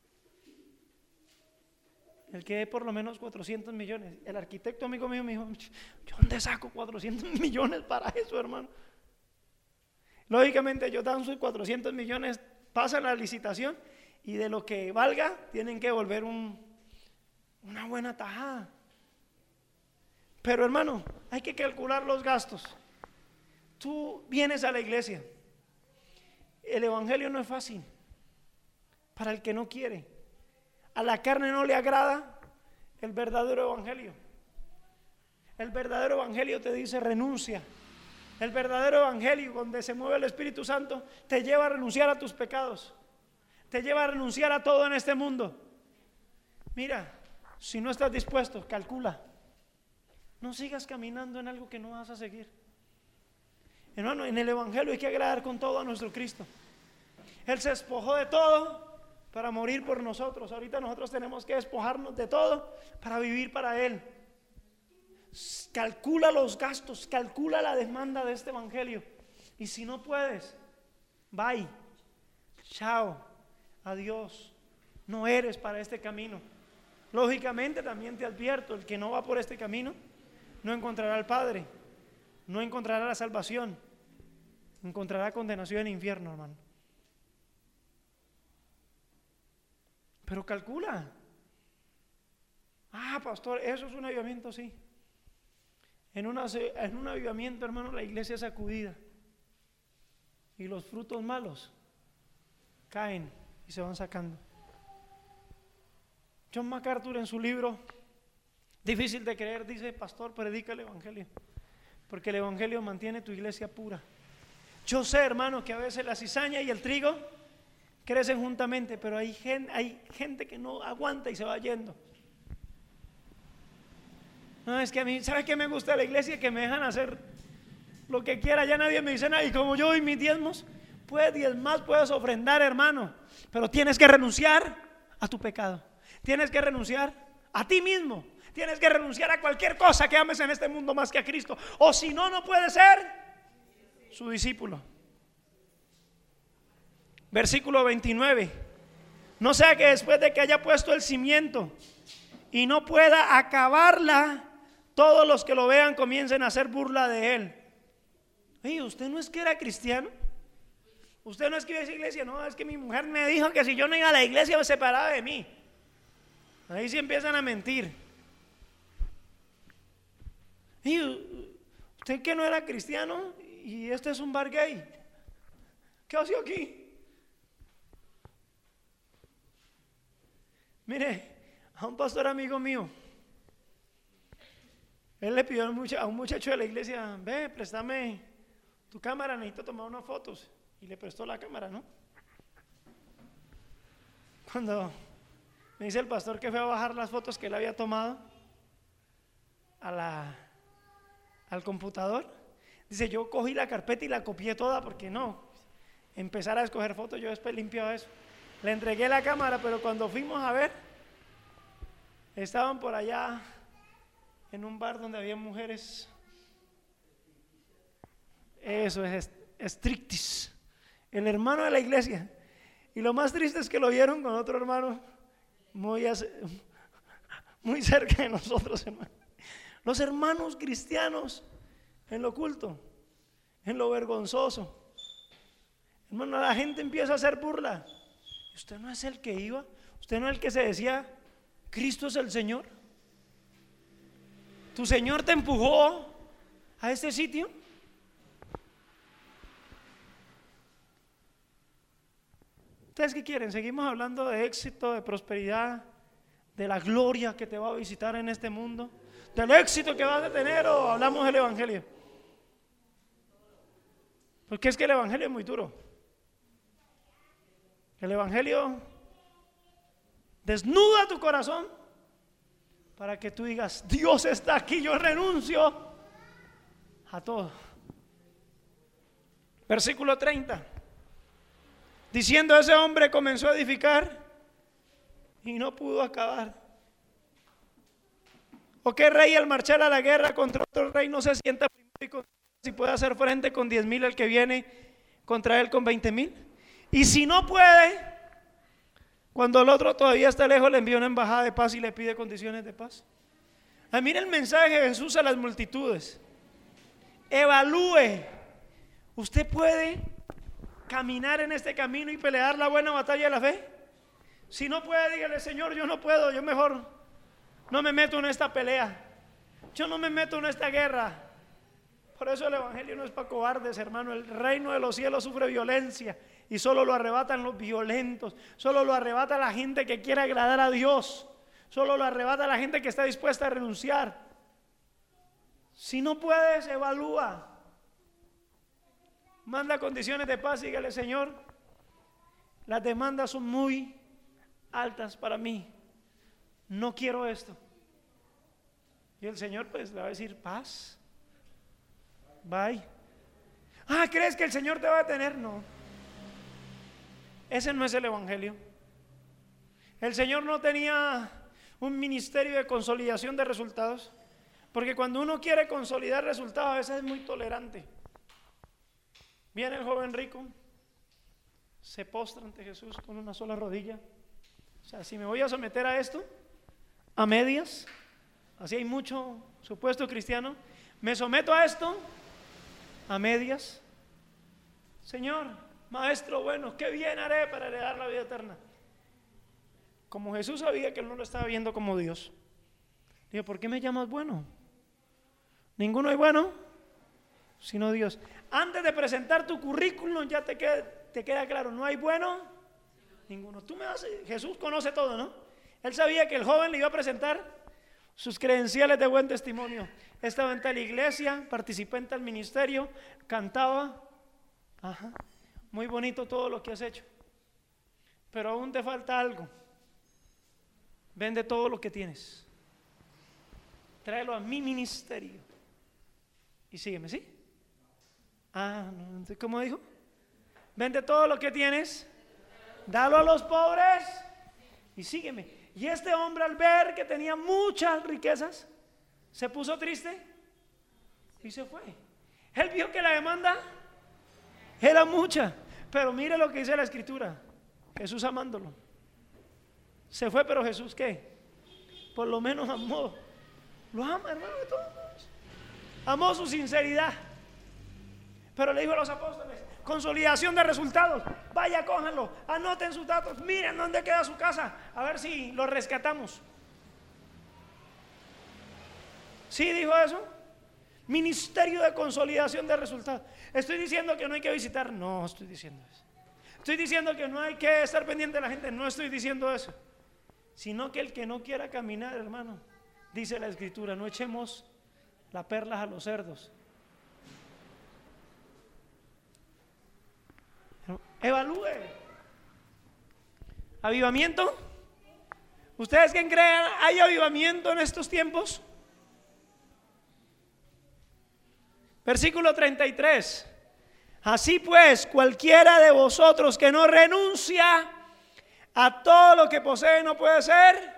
El que dé por lo menos 400 millones. El arquitecto amigo mío me dijo, ¿yo dónde saco 400 millones para eso, hermano? Lógicamente ellos dan sus 400 millones, pasan la licitación y de lo que valga tienen que volver una buena tajada. Pero hermano, hay que calcular los gastos. Tú vienes a la iglesia. El evangelio no es fácil para el que no quiere. A la carne no le agrada el verdadero evangelio. El verdadero evangelio te dice renuncia. El verdadero evangelio, donde se mueve el Espíritu Santo, te lleva a renunciar a tus pecados. Te lleva a renunciar a todo en este mundo. Mira, si no estás dispuesto, calcula. No sigas caminando en algo que no vas a seguir. Hermano, en el evangelio hay que agradar con todo a nuestro Cristo. Él se despojó de todo para morir por nosotros. Ahorita nosotros tenemos que despojarnos de todo para vivir para Él. Calcula los gastos, calcula la demanda de este evangelio. Y si no puedes, bye, chao, adiós. No eres para este camino. Lógicamente también te advierto, el que no va por este camino no encontrará al Padre, no encontrará la salvación, encontrará condenación en infierno, hermano. Pero calcula. Pastor, eso es un avivamiento, sí. En un avivamiento, hermano, la iglesia es sacudida y los frutos malos caen y se van sacando. John MacArthur, en su libro Difícil de creer, dice: pastor, predica el evangelio, porque el evangelio mantiene tu iglesia pura. Yo sé, hermano, que a veces la cizaña y el trigo crecen juntamente, pero hay gente que no aguanta y se va yendo. No, es que a mí, ¿sabes qué me gusta de la iglesia? Que me dejan hacer lo que quiera, ya nadie me dice nada. Y como yo doy mis diezmos, puedes diezmar, puedes ofrendar, hermano, pero tienes que renunciar a tu pecado. Tienes que renunciar a ti mismo. Tienes que renunciar a cualquier cosa que ames en este mundo más que a Cristo. O si no, no puedes ser su discípulo. Versículo 29. No sea que después de que haya puesto el cimiento y no pueda acabarla, todos los que lo vean comiencen a hacer burla de él. Oye, ¿usted no es que era cristiano? ¿Usted no es que iba a esa iglesia? No, es que mi mujer me dijo que si yo no iba a la iglesia me separaba de mí. Ahí sí empiezan a mentir. Y usted que no era cristiano y este es un bar gay, ¿qué hace aquí? Mire, a un pastor amigo mío, él le pidió a un muchacho de la iglesia: ve, préstame tu cámara, necesito tomar unas fotos. Y le prestó la cámara, ¿no? Cuando me dice el pastor que fue a bajar las fotos que él había tomado al computador, dice: yo cogí la carpeta y la copié toda, porque no empezar a escoger fotos, yo después limpiaba eso. Le entregué la cámara, pero cuando fuimos a ver, estaban por allá en un bar donde había mujeres. Eso es strictis, el hermano de la iglesia. Y lo más triste es que lo vieron con otro hermano muy cerca de nosotros, hermano. Los hermanos cristianos en lo oculto, en lo vergonzoso. Hermano, la gente empieza a hacer burla. ¿Usted no es el que iba? ¿Usted no es el que se decía Cristo es el Señor? ¿Tu Señor te empujó a este sitio? ¿Ustedes qué quieren? ¿Seguimos hablando de éxito, de prosperidad, de la gloria que te va a visitar en este mundo, del éxito que vas a tener, o hablamos del evangelio? Porque es que el evangelio es muy duro. El evangelio desnuda tu corazón para que tú digas: Dios está aquí, yo renuncio a todo. Versículo 30. Diciendo, ese hombre comenzó a edificar y no pudo acabar. ¿O qué rey al marchar a la guerra contra otro rey no se sienta primero y puede hacer frente con 10,000 al que viene contra él con 20,000? Y si no puede, cuando el otro todavía está lejos, le envía una embajada de paz y le pide condiciones de paz. Mira el mensaje de Jesús a las multitudes. Evalúe. ¿Usted puede caminar en este camino y pelear la buena batalla de la fe? Si no puede, dígale: Señor, yo no puedo, yo mejor no me meto en esta pelea, yo no me meto en esta guerra. Por eso el evangelio no es para cobardes, hermano. El reino de los cielos sufre violencia y solo lo arrebatan los violentos, solo lo arrebata la gente que quiere agradar a Dios, solo lo arrebata la gente que está dispuesta a renunciar. Si no puedes, evalúa. Manda condiciones de paz y dígale: Señor, las demandas son muy altas para mí, no quiero esto. Y el Señor pues le va a decir: paz, bye. ¿Crees que el Señor te va a detener? No, ese no es el evangelio. El Señor no tenía un ministerio de consolidación de resultados, porque cuando uno quiere consolidar resultados, a veces es muy tolerante. Viene el joven rico, se postra ante Jesús con una sola rodilla. O sea, si me voy a someter a esto, a medias, así hay mucho supuesto cristiano, me someto a esto, a medias. Señor, maestro bueno, ¿qué bien haré para heredar la vida eterna? Como Jesús sabía que él no lo estaba viendo como Dios, dijo: ¿por qué me llamas bueno? Ninguno es bueno sino Dios. Antes de presentar tu currículum ya te queda claro: no hay bueno ninguno. Jesús conoce todo, ¿no? Él sabía que el joven le iba a presentar sus credenciales de buen testimonio. Estaba en tal iglesia, participé en tal ministerio, cantaba, muy bonito todo lo que has hecho, pero aún te falta algo. Vende todo lo que tienes, tráelo a mi ministerio y sígueme, ¿sí? No, ¿cómo dijo? Vende todo lo que tienes, dalo a los pobres y sígueme. Y este hombre, al ver que tenía muchas riquezas, se puso triste y se fue. Él vio que la demanda era mucha, pero mire lo que dice la escritura: Jesús amándolo se fue. Pero Jesús, ¿qué? Por lo menos amó. Lo ama, hermano, de todos. Amó su sinceridad. Pero le dijo a los apóstoles: consolidación de resultados, vaya, cójanlo, anoten sus datos, miren dónde queda su casa, a ver si lo rescatamos. ¿Sí dijo eso? Ministerio de consolidación de resultados. ¿Estoy diciendo que no hay que visitar? No estoy diciendo eso. ¿Estoy diciendo que no hay que estar pendiente de la gente? No estoy diciendo eso. Sino que el que no quiera caminar, hermano, dice la escritura: no echemos las perlas a los cerdos. Evalúe. ¿Avivamiento? ¿Ustedes quién creen? ¿Hay avivamiento en estos tiempos? Versículo 33. Así pues, cualquiera de vosotros que no renuncia a todo lo que posee no puede ser.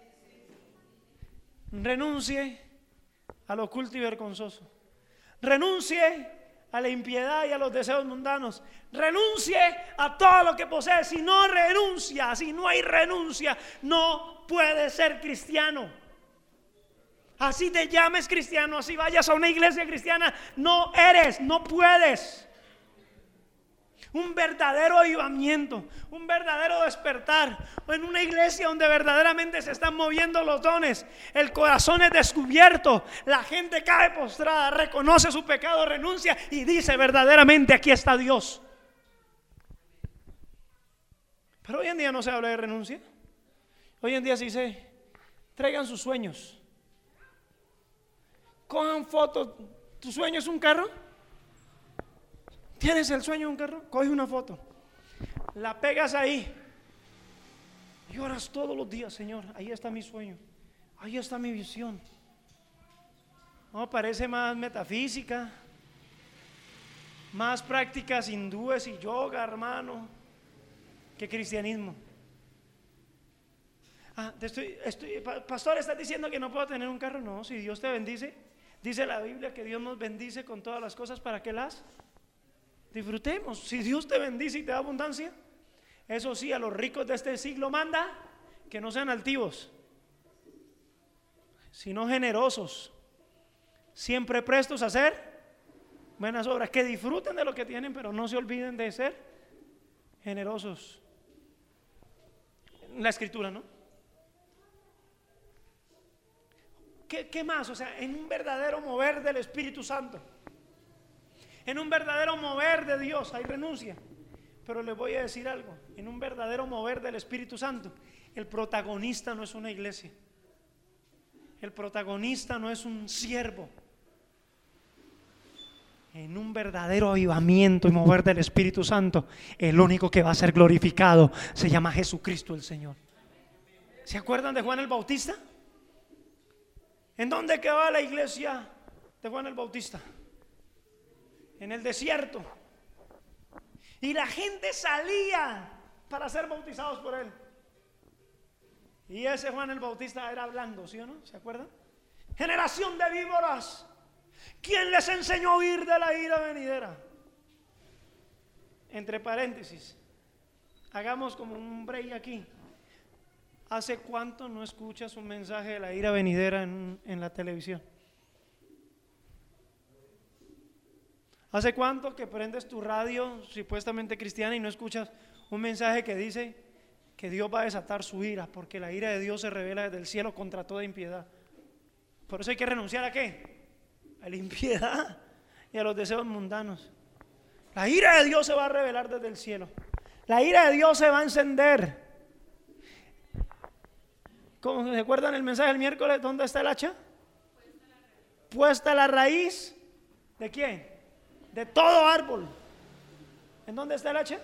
Renuncie a lo oculto y vergonzoso. Renuncie a la impiedad y a los deseos mundanos. Renuncie a todo lo que posee. Si no renuncia, si no hay renuncia, no puede ser cristiano. Así te llames cristiano, así vayas a una iglesia cristiana, no eres, no puedes. un verdadero avivamiento, un verdadero despertar, o en una iglesia donde verdaderamente se están moviendo los dones, el corazón es descubierto, la gente cae postrada, reconoce su pecado, renuncia y dice verdaderamente: aquí está Dios. Pero hoy en día no se habla de renuncia. Hoy en día se dice: traigan sus sueños, cojan fotos. ¿Tu sueño es un carro? ¿Tienes el sueño de un carro? Coge una foto, la pegas ahí y oras todos los días: Señor, ahí está mi sueño, ahí está mi visión. No, parece más metafísica, más prácticas hindúes y yoga, hermano, que cristianismo. Pastor, ¿estás diciendo que no puedo tener un carro? No, si Dios te bendice, dice la Biblia que Dios nos bendice con todas las cosas para que las disfrutemos. Si Dios te bendice y te da abundancia, eso sí, a los ricos de este siglo manda que no sean altivos, sino generosos, siempre prestos a hacer buenas obras, que disfruten de lo que tienen, pero no se olviden de ser generosos. La escritura, ¿no? ¿Qué más? O sea, en un verdadero mover del Espíritu Santo, en un verdadero mover de Dios hay renuncia. Pero les voy a decir algo: en un verdadero mover del Espíritu Santo, el protagonista no es una iglesia, el protagonista no es un siervo. En un verdadero avivamiento y mover del Espíritu Santo, el único que va a ser glorificado se llama Jesucristo el Señor. ¿Se acuerdan de Juan el Bautista? ¿En dónde quedaba la iglesia de Juan el Bautista? En el desierto. Y la gente salía para ser bautizados por él. Y ese Juan el Bautista era hablando, ¿sí o no? ¿Se acuerdan? Generación de víboras, ¿quién les enseñó a huir de la ira venidera? Entre paréntesis, hagamos como un break aquí. ¿Hace cuánto no escuchas un mensaje de la ira venidera en la televisión? ¿Hace cuánto que prendes tu radio supuestamente cristiana y no escuchas un mensaje que dice que Dios va a desatar su ira, porque la ira de Dios se revela desde el cielo contra toda impiedad? Por eso hay que renunciar ¿a qué? A la impiedad y a los deseos mundanos. La ira de Dios se va a revelar desde el cielo. La ira de Dios se va a encender. ¿Cómo se acuerdan el mensaje del miércoles? ¿Dónde está el hacha? Puesta la raíz. ¿De quién? De todo árbol. ¿En dónde está el hacha?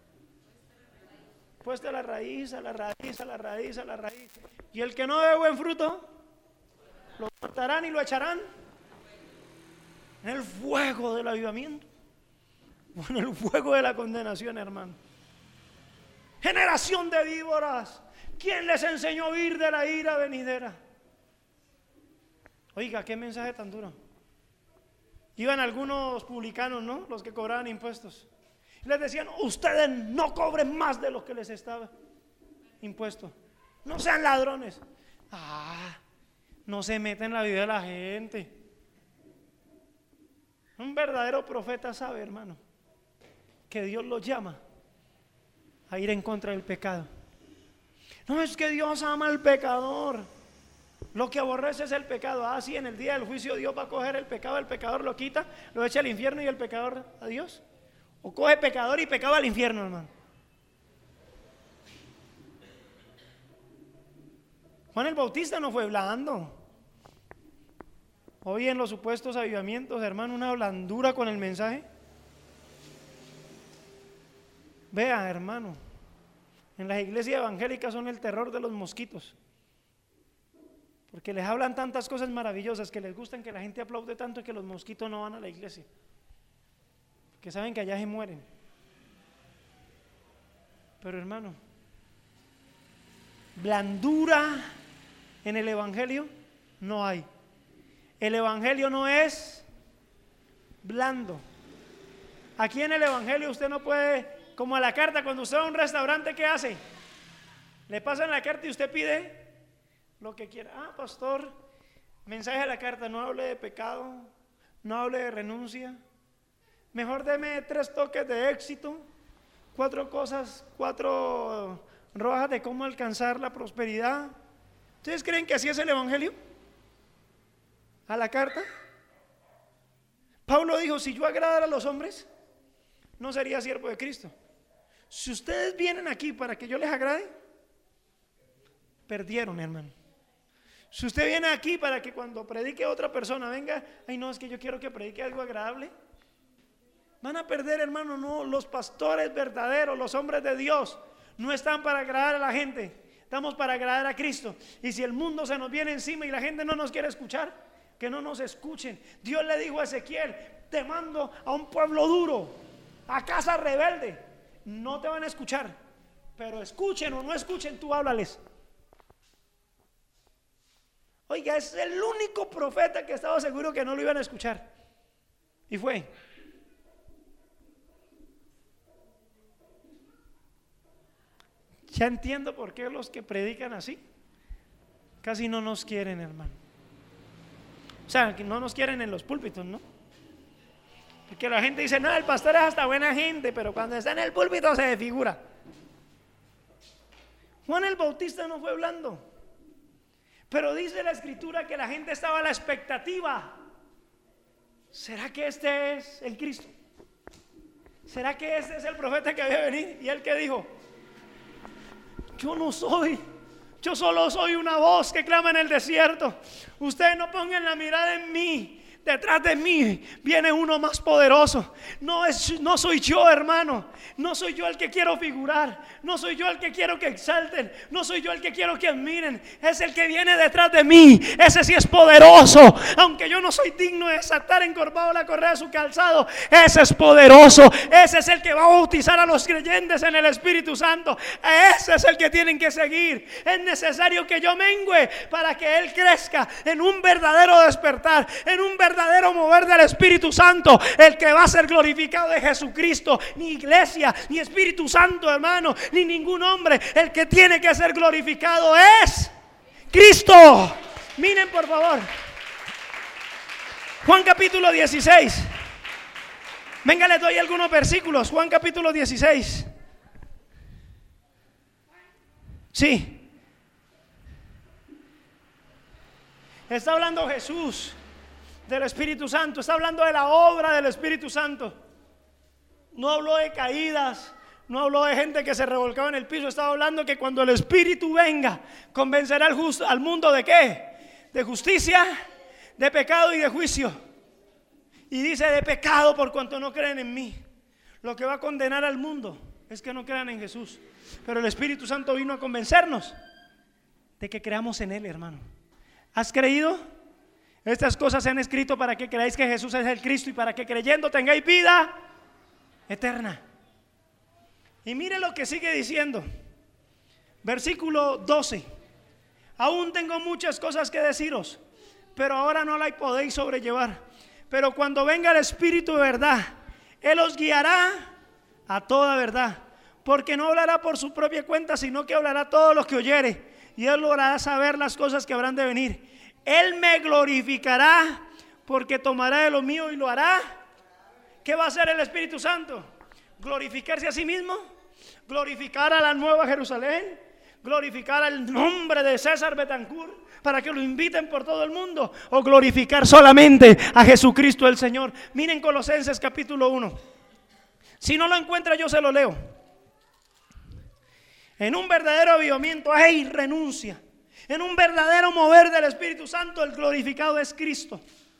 Puesta la raíz, a la raíz, a la raíz, a la raíz. Y el que no dé buen fruto, lo cortarán y lo echarán en el fuego del avivamiento, en el fuego de la condenación, hermano. Generación de víboras, ¿quién les enseñó a huir de la ira venidera? Oiga, qué mensaje tan duro. Iban algunos publicanos, ¿no? Los que cobraban impuestos. Y les decían: ustedes no cobren más de lo que les estaba impuesto. No sean ladrones. No se meten en la vida de la gente. Un verdadero profeta sabe, hermano, que Dios los llama a ir en contra del pecado. No es que Dios ama al pecador. Lo que aborrece es el pecado. Sí, en el día del juicio Dios va a coger el pecado, el pecador lo quita, lo echa al infierno y el pecador a Dios. O coge pecador y pecado al infierno, hermano. Juan el Bautista no fue blando. Hoy en los supuestos avivamientos, hermano, una blandura con el mensaje. Vea, hermano, en las iglesias evangélicas son el terror de los mosquitos, porque les hablan tantas cosas maravillosas que les gustan, que la gente aplaude tanto, que los mosquitos no van a la iglesia, porque saben que allá se mueren. Pero, hermano, blandura en el evangelio no hay. El evangelio no es blando. Aquí en el evangelio usted no puede, como a la carta, cuando usted va a un restaurante, ¿qué hace? Le pasan la carta y usted pide lo que quiera. Pastor, mensaje de la carta: no hable de pecado, no hable de renuncia, mejor deme 3 toques de éxito, 4 cosas, 4 rojas de cómo alcanzar la prosperidad. ¿Ustedes creen que así es el evangelio? ¿A la carta? Pablo dijo: si yo agradara a los hombres, no sería siervo de Cristo. Si ustedes vienen aquí para que yo les agrade, perdieron, hermano. Si usted viene aquí para que cuando predique otra persona venga: ay, no, es que yo quiero que predique algo agradable, van a perder, hermano. No, los pastores verdaderos, los hombres de Dios, no están para agradar a la gente, estamos para agradar a Cristo. Y si el mundo se nos viene encima y la gente no nos quiere escuchar, que no nos escuchen. Dios le dijo a Ezequiel: te mando a un pueblo duro, a casa rebelde. No te van a escuchar, pero escuchen o no escuchen, tú háblales. Oiga, es el único profeta que estaba seguro que no lo iban a escuchar, y fue. Ya entiendo por qué los que predican así casi no nos quieren, hermano. O sea, que no nos quieren en los púlpitos, ¿no? Porque la gente dice: no, el pastor es hasta buena gente, pero cuando está en el púlpito se desfigura. Juan el Bautista no fue blando, pero dice la escritura que la gente estaba a la expectativa. ¿Será que este es el Cristo? ¿Será que este es el profeta que había venido? Y él que dijo: yo no soy, yo solo soy una voz que clama en el desierto. Ustedes no pongan la mirada en mí. Detrás de mí viene uno más poderoso. No soy yo, hermano. No soy yo el que quiero figurar. No soy yo el que quiero que exalten. No soy yo el que quiero que admiren. Es el que viene detrás de mí. Ese sí es poderoso. Aunque yo no soy digno de desatar encorvado la correa de su calzado, ese es poderoso. Ese es el que va a bautizar a los creyentes en el Espíritu Santo. Ese es el que tienen que seguir. Es necesario que yo mengüe para que Él crezca en un verdadero despertar, en un verdadero mover del Espíritu Santo. El que va a ser glorificado es Jesucristo, ni iglesia, ni Espíritu Santo, hermano, ni ningún hombre. El que tiene que ser glorificado es Cristo. Miren, por favor, Juan capítulo 16. Venga, les doy algunos versículos. Juan capítulo 16. Sí. Está hablando Jesús del Espíritu Santo, está hablando de la obra del Espíritu Santo. No habló de caídas, no habló de gente que se revolcaba en el piso. Estaba hablando que cuando el Espíritu venga, convencerá al mundo ¿de qué? De justicia, de pecado y de juicio. Y dice: de pecado por cuanto no creen en mí. Lo que va a condenar al mundo es que no crean en Jesús. Pero el Espíritu Santo vino a convencernos de que creamos en Él, hermano. ¿Has creído? Estas cosas se han escrito para que creáis que Jesús es el Cristo y para que creyendo tengáis vida eterna. Y mire lo que sigue diciendo, versículo 12: aún tengo muchas cosas que deciros, pero ahora no las podéis sobrellevar. Pero cuando venga el Espíritu de verdad, Él os guiará a toda verdad, porque no hablará por su propia cuenta, sino que hablará todo lo que oyere, y Él logrará saber las cosas que habrán de venir. Él me glorificará, porque tomará de lo mío y lo hará. ¿Qué va a hacer el Espíritu Santo? Glorificarse a sí mismo, glorificar a la Nueva Jerusalén, glorificar al nombre de César Betancourt para que lo inviten por todo el mundo, o glorificar solamente a Jesucristo el Señor. Miren Colosenses capítulo 1. Si no lo encuentra, yo se lo leo. En un verdadero avivamiento hay renuncia. En un verdadero mover del Espíritu Santo, el glorificado es Cristo.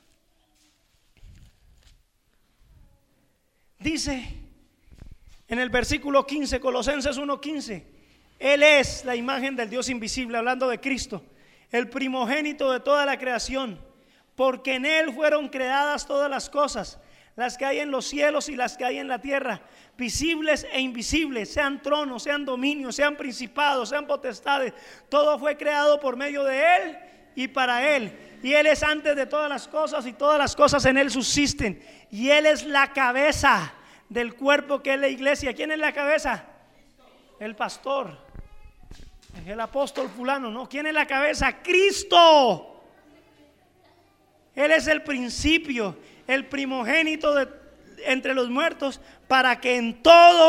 Dice en el versículo 15, Colosenses 1:15: Él es la imagen del Dios invisible, hablando de Cristo, el primogénito de toda la creación, porque en Él fueron creadas todas las cosas, las que hay en los cielos y las que hay en la tierra, visibles e invisibles, sean tronos, sean dominios, sean principados, sean potestades. Todo fue creado por medio de Él y para Él. Y Él es antes de todas las cosas, y todas las cosas en Él subsisten. Y Él es la cabeza del cuerpo que es la iglesia. ¿Quién es la cabeza? El pastor, el apóstol fulano, ¿no? ¿Quién es la cabeza? Cristo. Él es el principio, el primogénito entre los muertos, para que en todo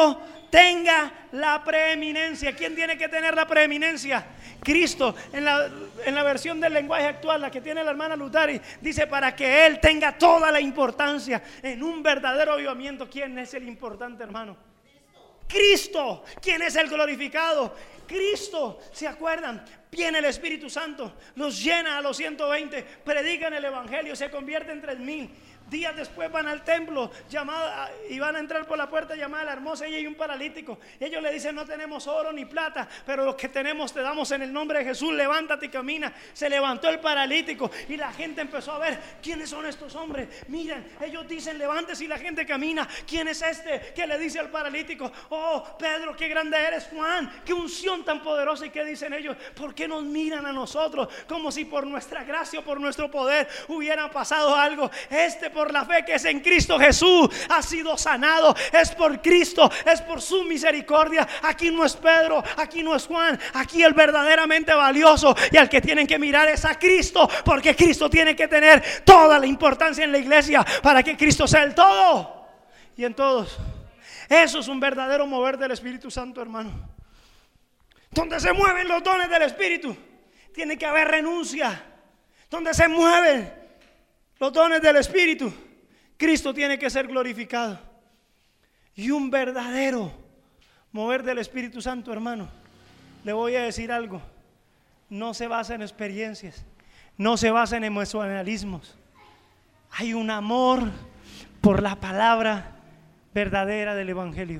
tenga la preeminencia. ¿Quién tiene que tener la preeminencia? Cristo. En la versión del lenguaje actual, la que tiene la hermana Lutari, dice para que Él tenga toda la importancia en un verdadero avivamiento. ¿Quién es el importante, hermano? Cristo. ¿Quién es el glorificado? Cristo. ¿Se acuerdan? Viene el Espíritu Santo, los llena a los 120, predican el Evangelio, se convierten en 3,000. Días después van al templo y van a entrar por la puerta llamada La Hermosa, y hay un paralítico. Ellos le dicen: no tenemos oro ni plata, pero lo que tenemos te damos en el nombre de Jesús, levántate y camina. Se levantó el paralítico y la gente empezó a ver: ¿quiénes son estos hombres? Miren, ellos dicen levántese y la gente camina. ¿Quién es este que le dice al paralítico: oh Pedro, qué grande eres? Juan, qué unción tan poderosa? ¿Y qué dicen ellos? ¿Por qué nos miran a nosotros como si por nuestra gracia o por nuestro poder hubiera pasado algo? Por la fe que es en Cristo Jesús ha sido sanado. Es por Cristo, es por su misericordia. Aquí no es Pedro, aquí no es Juan, aquí el verdaderamente valioso y al que tienen que mirar es a Cristo, porque Cristo tiene que tener toda la importancia en la iglesia para que Cristo sea el todo y en todos. Eso es un verdadero mover del Espíritu Santo, hermano. Donde se mueven los dones del Espíritu, tiene que haber renuncia. Donde se mueven los dones del Espíritu, Cristo tiene que ser glorificado. Y un verdadero mover del Espíritu Santo, hermano, le voy a decir algo: no se basa en experiencias, no se basa en emocionalismos. Hay un amor por la palabra verdadera del Evangelio.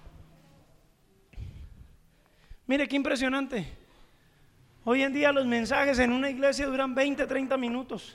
Mire qué impresionante. Hoy en día los mensajes en una iglesia duran 20, 30 minutos.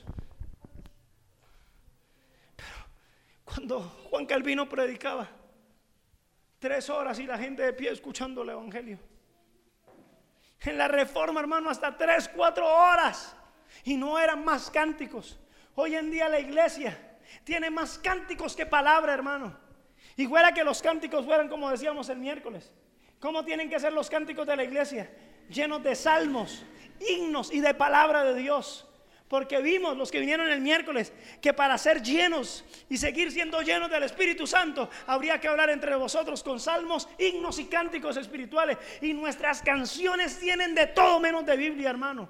Cuando Juan Calvino predicaba 3 horas y la gente de pie escuchando el Evangelio. En la Reforma, hermano, hasta 3, 4 horas y no eran más cánticos. Hoy en día la iglesia tiene más cánticos que palabra, hermano. Y fuera que los cánticos fueran como decíamos el miércoles. ¿Cómo tienen que ser los cánticos de la iglesia? Llenos de salmos, himnos y de palabra de Dios. Porque vimos los que vinieron el miércoles que para ser llenos y seguir siendo llenos del Espíritu Santo habría que hablar entre vosotros con salmos, himnos y cánticos espirituales. Y nuestras canciones tienen de todo menos de Biblia, hermano.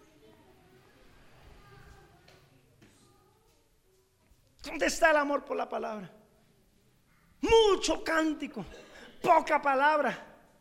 ¿Dónde está el amor por la palabra? Mucho cántico, poca palabra.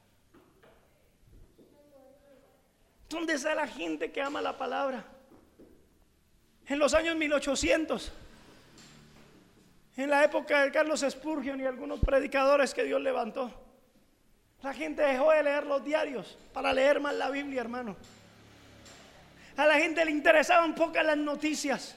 ¿Dónde está la gente que ama la palabra? En los años 1800, en la época de Carlos Spurgeon y algunos predicadores que Dios levantó, la gente dejó de leer los diarios para leer más la Biblia, hermano. A la gente le interesaban pocas las noticias.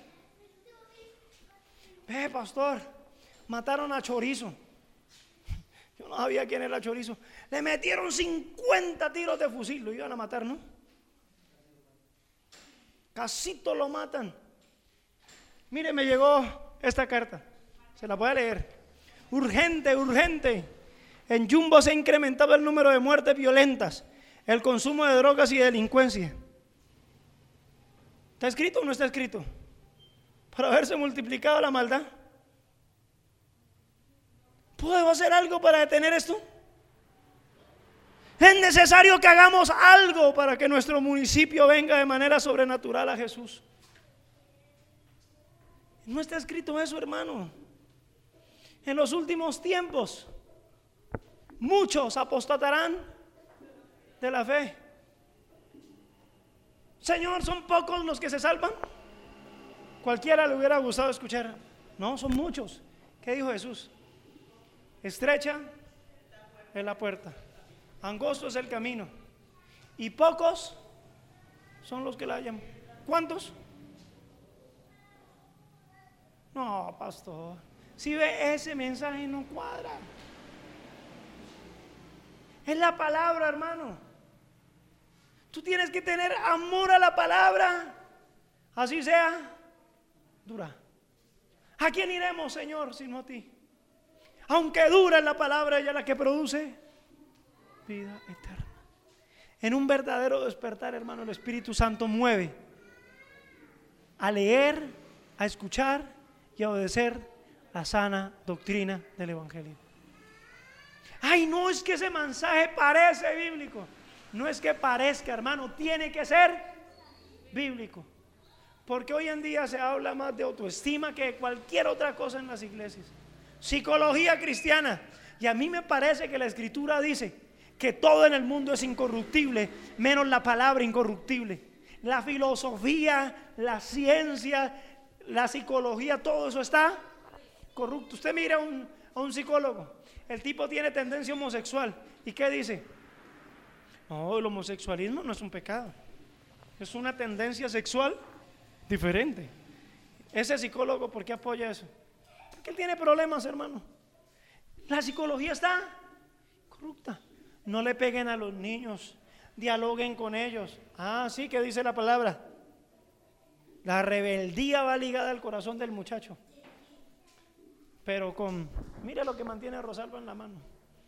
Pastor, mataron a Chorizo. Yo no sabía quién era Chorizo. Le metieron 50 tiros de fusil. Lo iban a matar, ¿no? Casito lo matan. Mire, me llegó esta carta, se la voy a leer. Urgente, urgente. En Jumbo se ha incrementado el número de muertes violentas, el consumo de drogas y delincuencia. ¿Está escrito o no está escrito? Por haberse multiplicado la maldad. ¿Puedo hacer algo para detener esto? Es necesario que hagamos algo para que nuestro municipio venga de manera sobrenatural a Jesús. No está escrito eso, hermano. En los últimos tiempos muchos apostatarán de la fe. Señor, ¿son pocos los que se salvan? Cualquiera le hubiera gustado escuchar. No, son muchos. ¿Qué dijo Jesús? Estrecha es la puerta, angosto es el camino, y pocos son los que la hallan. ¿Cuántos? No, pastor, si ve ese mensaje no cuadra. Es la palabra, hermano. Tú tienes que tener amor a la palabra, así sea dura. ¿A quién iremos, Señor, sino a ti? Aunque dura la palabra, ella es la que produce vida eterna. En un verdadero despertar, hermano, el Espíritu Santo mueve a leer, a escuchar y a obedecer la sana doctrina del Evangelio. Ay, no, es que ese mensaje parece bíblico. No es que parezca, hermano, tiene que ser bíblico. Porque hoy en día se habla más de autoestima que de cualquier otra cosa en las iglesias. Psicología cristiana. Y a mí me parece que la escritura dice que todo en el mundo es incorruptible, menos la palabra incorruptible. La filosofía, la ciencia, la psicología, todo eso está corrupto. Usted mira a un psicólogo, el tipo tiene tendencia homosexual. ¿Y qué dice? No, el homosexualismo no es un pecado, es una tendencia sexual diferente. Ese psicólogo, ¿por qué apoya eso? Porque él tiene problemas, hermano. La psicología está corrupta. No le peguen a los niños, dialoguen con ellos. Ah, sí, ¿qué dice la palabra? La rebeldía va ligada al corazón del muchacho. Pero mire lo que mantiene a Rosalba en la mano.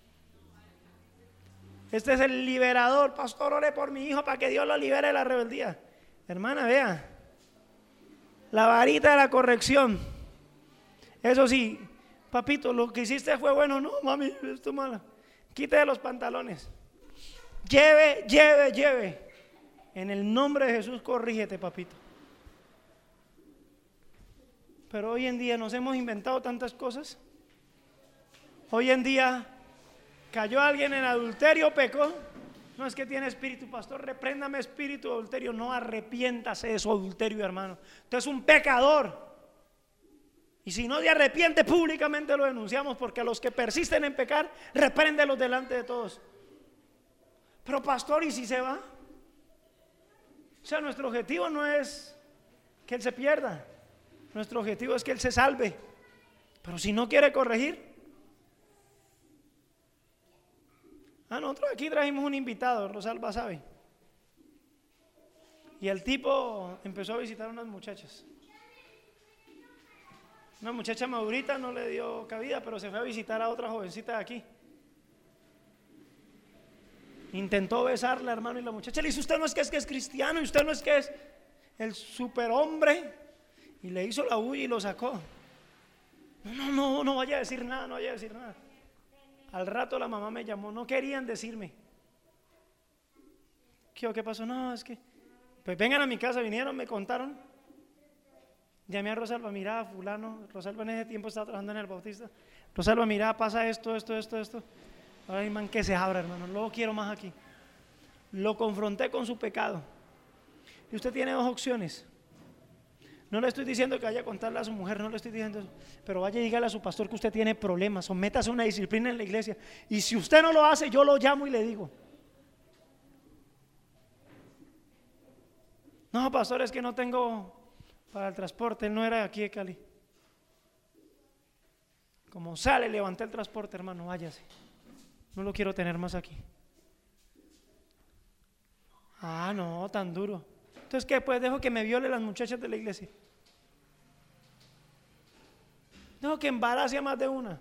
Este es el liberador. Pastor, ore por mi hijo para que Dios lo libere de la rebeldía. Hermana, vea, la varita de la corrección. Eso sí, papito, lo que hiciste fue bueno. No, mami, esto es malo. Quite los pantalones. Lleve. En el nombre de Jesús, corrígete, papito. Pero hoy en día nos hemos inventado tantas cosas. Hoy en día cayó alguien en adulterio, pecó. No es que tiene espíritu, pastor, repréndame espíritu de adulterio. No, arrepiéntase de su adulterio, hermano. Usted es un pecador. Y si no se arrepiente, públicamente lo denunciamos, porque a los que persisten en pecar, repréndelos delante de todos. Pero pastor, ¿y si se va? O sea, nuestro objetivo no es que él se pierda. Nuestro objetivo es que él se salve. Pero si no quiere corregir. Nosotros aquí trajimos un invitado, Rosalba sabe. Y el tipo empezó a visitar a unas muchachas. Una muchacha madurita no le dio cabida, pero se fue a visitar a otra jovencita de aquí. Intentó besarla, hermano, y la muchacha le dice: usted no es que es cristiano, y usted no es que es el superhombre. Y le hizo la bulla y lo sacó. No vaya a decir nada, no vaya a decir nada. Al rato la mamá me llamó, no querían decirme. ¿Qué pasó? No, es que pues vengan a mi casa, vinieron, me contaron. Llamé a Rosalba, mira, fulano. Rosalba en ese tiempo estaba trabajando en el Bautista. Rosalba, mira, pasa esto. Ay, man, que se abra, hermano, no lo quiero más aquí. Lo confronté con su pecado. Y usted tiene dos opciones. No le estoy diciendo que vaya a contarle a su mujer, no le estoy diciendo eso, pero vaya y dígale a su pastor que usted tiene problemas, sométase a una disciplina en la iglesia. Y si usted no lo hace, yo lo llamo y le digo: no, pastor, es que no tengo para el transporte. Él no era de aquí de Cali. Como sale, levanté el transporte, hermano, váyase. No lo quiero tener más aquí. No, tan duro. Entonces, ¿qué? Pues dejo que me viole las muchachas de la iglesia. Dejo que embarace a más de una.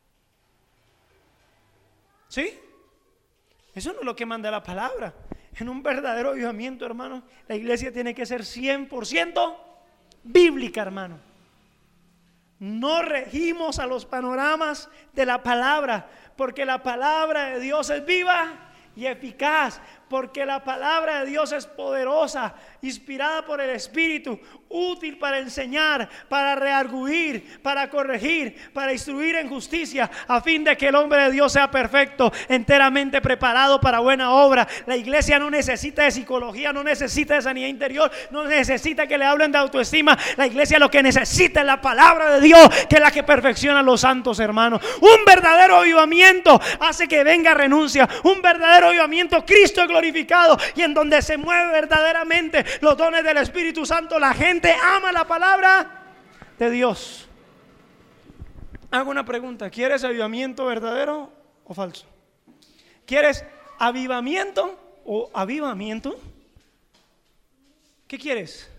¿Sí? Eso no es lo que manda la palabra. En un verdadero avivamiento, hermano, la iglesia tiene que ser 100% bíblica, hermano. No regimos a los panoramas de la palabra, porque la palabra de Dios es viva y eficaz, porque la palabra de Dios es poderosa, inspirada por el Espíritu, útil para enseñar, para redarguir, para corregir, para instruir en justicia, a fin de que el hombre de Dios sea perfecto, enteramente preparado para buena obra. La iglesia no necesita de psicología, no necesita de sanidad interior, no necesita que le hablen de autoestima. La iglesia lo que necesita es la palabra de Dios, que es la que perfecciona a los santos, hermanos. Un verdadero avivamiento hace que venga renuncia. Un verdadero avivamiento, Cristo es glorificado, y en donde se mueve verdaderamente los dones del Espíritu Santo, la gente ama la palabra de Dios. Hago una pregunta: ¿quieres avivamiento verdadero o falso? ¿Quieres avivamiento o avivamiento? ¿Qué quieres?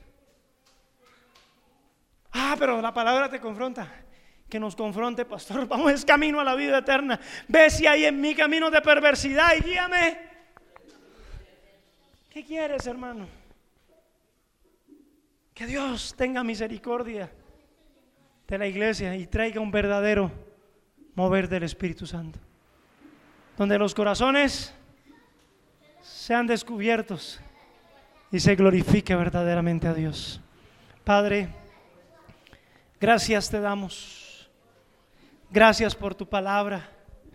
Pero la palabra te confronta. Que nos confronte, pastor. Vamos, es camino a la vida eterna. Ve si hay en mí caminos de perversidad y guíame. ¿Qué quieres, hermano? Que Dios tenga misericordia de la iglesia y traiga un verdadero mover del Espíritu Santo. donde los corazones sean descubiertos y se glorifique verdaderamente a Dios. Padre, gracias te damos. Gracias por tu palabra.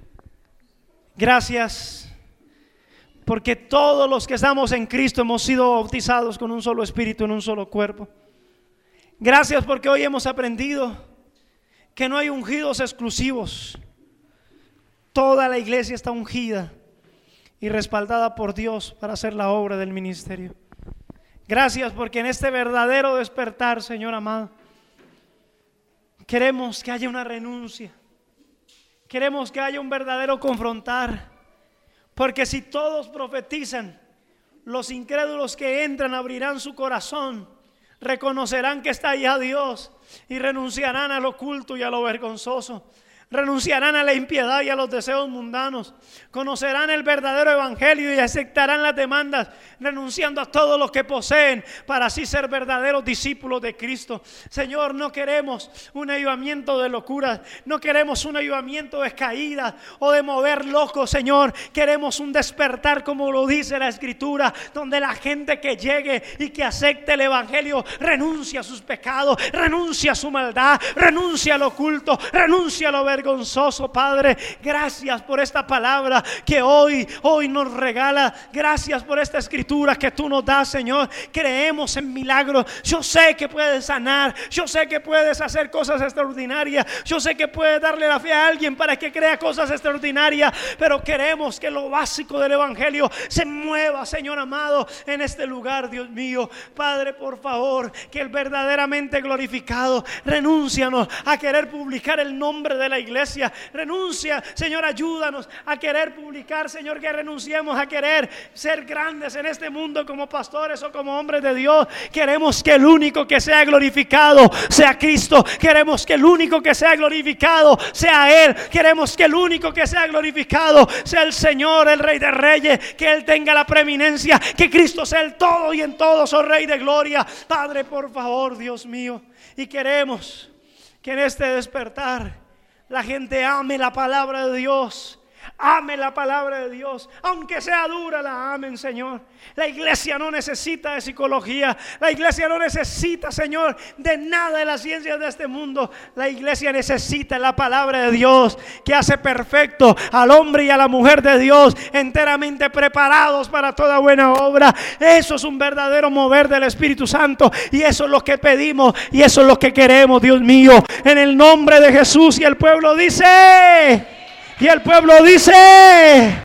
Gracias porque todos los que estamos en Cristo hemos sido bautizados con un solo espíritu en un solo cuerpo. Gracias porque hoy hemos aprendido que no hay ungidos exclusivos. Toda la iglesia está ungida y respaldada por Dios para hacer la obra del ministerio. Gracias porque en este verdadero despertar, Señor amado, queremos que haya una renuncia. Queremos que haya un verdadero confrontar. Porque si todos profetizan, los incrédulos que entran abrirán su corazón, reconocerán que está allá Dios y renunciarán al oculto y a lo vergonzoso. Renunciarán a la impiedad y a los deseos mundanos. Conocerán el verdadero evangelio y aceptarán las demandas, renunciando a todo lo que poseen para así ser verdaderos discípulos de Cristo. Señor, no queremos un avivamiento de locuras, no queremos un avivamiento de caídas o de mover locos, Señor. Queremos un despertar como lo dice la Escritura, donde la gente que llegue y que acepte el evangelio renuncia a sus pecados, renuncia a su maldad, renuncia al oculto, renuncia a lo vergonzoso. Padre, gracias por esta palabra que hoy nos regala. Gracias por esta escritura que tú nos das, Señor. Creemos en milagros. Yo sé que puedes sanar, yo sé que puedes hacer cosas extraordinarias, yo sé que puedes darle la fe a alguien para que crea cosas extraordinarias, pero queremos que lo básico del evangelio se mueva, Señor amado, en este lugar, Dios mío. Padre, por favor, que el verdaderamente glorificado, renúncianos a querer publicar el nombre de la iglesia. Renuncia, Señor, ayúdanos a querer publicar, Señor, que renunciemos a querer ser grandes en este mundo como pastores o como hombres de Dios. Queremos que el único que sea glorificado sea Cristo. Queremos que el único que sea glorificado sea Él. Queremos que el único que sea glorificado sea el Señor, el Rey de Reyes, que Él tenga la preeminencia, que Cristo sea el todo y en todos, oh Rey de Gloria. Padre, por favor, Dios mío, y queremos que en este despertar la gente ame la palabra de Dios. Ame la palabra de Dios, aunque sea dura, la amen, Señor. La iglesia no necesita de psicología. La iglesia no necesita, Señor, de nada de las ciencias de este mundo. La iglesia necesita la palabra de Dios, que hace perfecto al hombre y a la mujer de Dios, enteramente preparados para toda buena obra. Eso es un verdadero mover del Espíritu Santo, y eso es lo que pedimos, y eso es lo que queremos, Dios mío, en el nombre de Jesús. Y el pueblo dice...